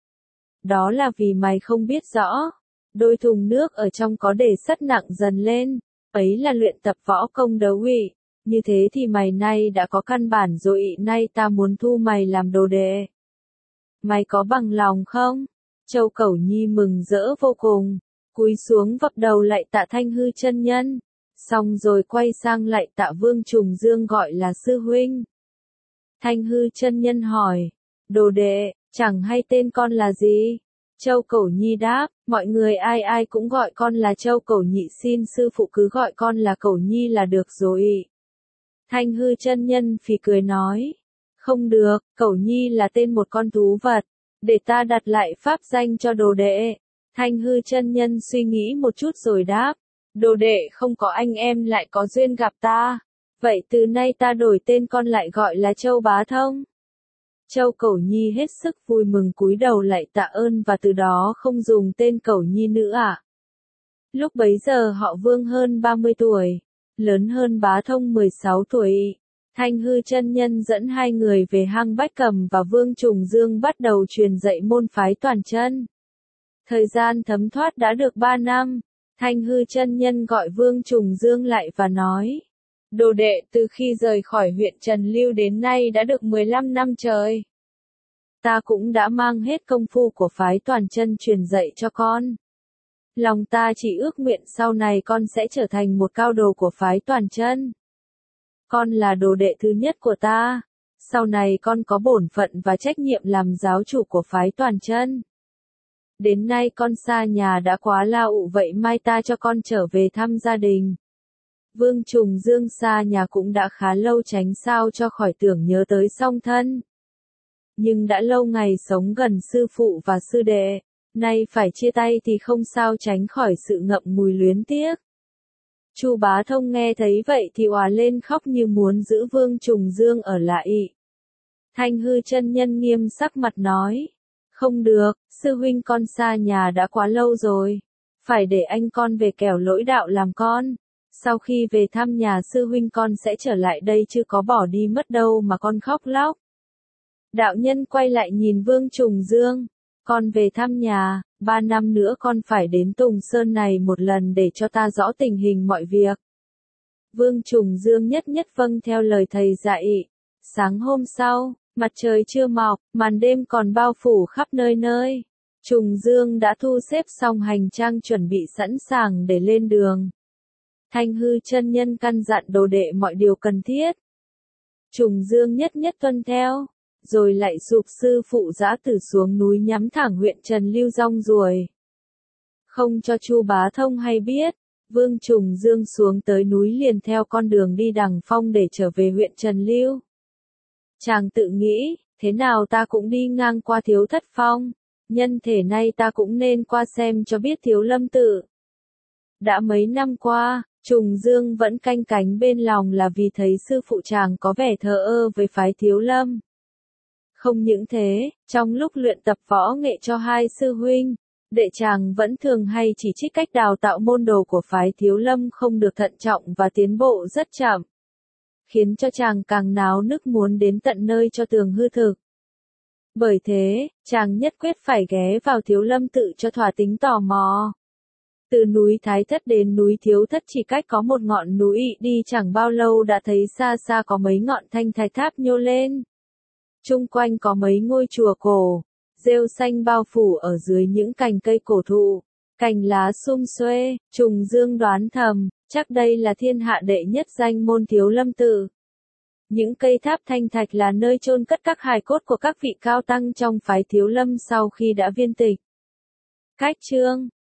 Speaker 1: Đó là vì mày không biết rõ. Đôi thùng nước ở trong có để sắt nặng dần lên. Ấy là luyện tập võ công đấu ị. Như thế thì mày nay đã có căn bản rồi ị, nay ta muốn thu mày làm đồ đệ. Mày có bằng lòng không? Châu Cẩu Nhi mừng rỡ vô cùng, cúi xuống vấp đầu lạy tạ Thanh hư chân nhân, xong rồi quay sang lạy tạ Vương Trùng Dương gọi là sư huynh. Thanh hư chân nhân hỏi, đồ đệ, chẳng hay tên con là gì? Châu Cẩu Nhi đáp, mọi người ai ai cũng gọi con là Châu Cẩu Nhị, xin sư phụ cứ gọi con là Cẩu Nhi là được rồi. Thanh hư chân nhân phì cười nói, không được, Cẩu Nhi là tên một con thú vật, để ta đặt lại pháp danh cho đồ đệ. Thanh hư chân nhân suy nghĩ một chút rồi đáp, đồ đệ không có anh em lại có duyên gặp ta, vậy từ nay ta đổi tên con lại gọi là Châu Bá Thông. Châu Cẩu Nhi hết sức vui mừng cúi đầu lạy tạ ơn và từ đó không dùng tên Cẩu Nhi nữa ạ. Lúc bấy giờ họ Vương hơn 30 tuổi, lớn hơn Bá Thông 16 tuổi. Thanh hư chân nhân dẫn 2 người về hang Bách Cầm và Vương Trùng Dương bắt đầu truyền dạy môn phái Toàn Chân. Thời gian thấm thoát đã được 3 năm, Thanh hư chân nhân gọi Vương Trùng Dương lại và nói, đồ đệ từ khi rời khỏi huyện Trần Lưu đến nay đã được 15 năm trời. Ta cũng đã mang hết công phu của phái Toàn Chân truyền dạy cho con. Lòng ta chỉ ước nguyện sau này con sẽ trở thành một cao đồ của phái Toàn Chân. Con là đồ đệ thứ nhất của ta, sau này con có bổn phận và trách nhiệm làm giáo chủ của phái Toàn Chân. Đến nay con xa nhà đã quá lao ụ, vậy mai ta cho con trở về thăm gia đình. Vương Trùng Dương xa nhà cũng đã khá lâu, tránh sao cho khỏi tưởng nhớ tới song thân. Nhưng đã lâu ngày sống gần sư phụ và sư đệ, nay phải chia tay thì không sao tránh khỏi sự ngậm ngùi luyến tiếc. Chu Bá Thông nghe thấy vậy thì òa lên khóc như muốn giữ Vương Trùng Dương ở lại. Thanh hư chân nhân nghiêm sắc mặt nói, không được, sư huynh con xa nhà đã quá lâu rồi, phải để anh con về kẻo lỗi đạo làm con. Sau khi về thăm nhà sư huynh con sẽ trở lại đây chứ có bỏ đi mất đâu mà con khóc lóc. Đạo nhân quay lại nhìn Vương Trùng Dương, con về thăm nhà, 3 năm nữa con phải đến Tùng Sơn này một lần để cho ta rõ tình hình mọi việc. Vương Trùng Dương nhất nhất vâng theo lời thầy dạy. Sáng hôm sau, mặt trời chưa mọc, màn đêm còn bao phủ khắp nơi nơi. Trùng Dương đã thu xếp xong hành trang chuẩn bị sẵn sàng để lên đường. Thanh hư chân nhân căn dặn đồ đệ mọi điều cần thiết. Trùng Dương nhất nhất tuân theo, rồi lại sụp sư phụ dã tử xuống núi nhắm thẳng huyện Trần Lưu rong ruổi. Không cho Chu Bá Thông hay biết, Vương Trùng Dương xuống tới núi liền theo con đường đi đằng phong để trở về huyện Trần Lưu. Chàng tự nghĩ, thế nào ta cũng đi ngang qua Thiếu Thất Phong, nhân thể nay ta cũng nên qua xem cho biết Thiếu Lâm tự. Đã mấy năm qua, Trùng Dương vẫn canh cánh bên lòng là vì thấy sư phụ chàng có vẻ thờ ơ với phái Thiếu Lâm. Không những thế, trong lúc luyện tập võ nghệ cho 2 sư huynh, đệ chàng vẫn thường hay chỉ trích cách đào tạo môn đồ của phái Thiếu Lâm không được thận trọng và tiến bộ rất chậm, khiến cho chàng càng náo nức muốn đến tận nơi cho tường hư thực. Bởi thế, chàng nhất quyết phải ghé vào Thiếu Lâm tự cho thỏa tính tò mò. Từ núi Thái Thất đến núi Thiếu Thất chỉ cách có một ngọn núi, đi chẳng bao lâu đã thấy xa xa có mấy ngọn thanh thạch tháp nhô lên. Chung quanh có mấy ngôi chùa cổ, rêu xanh bao phủ ở dưới những cành cây cổ thụ, cành lá sum xuê. Trùng Dương đoán thầm, Chắc đây là thiên hạ đệ nhất danh môn Thiếu Lâm tự. Những cây tháp thanh thạch là nơi chôn cất các hài cốt của các vị cao tăng trong phái Thiếu Lâm sau khi đã viên tịch. Cách chương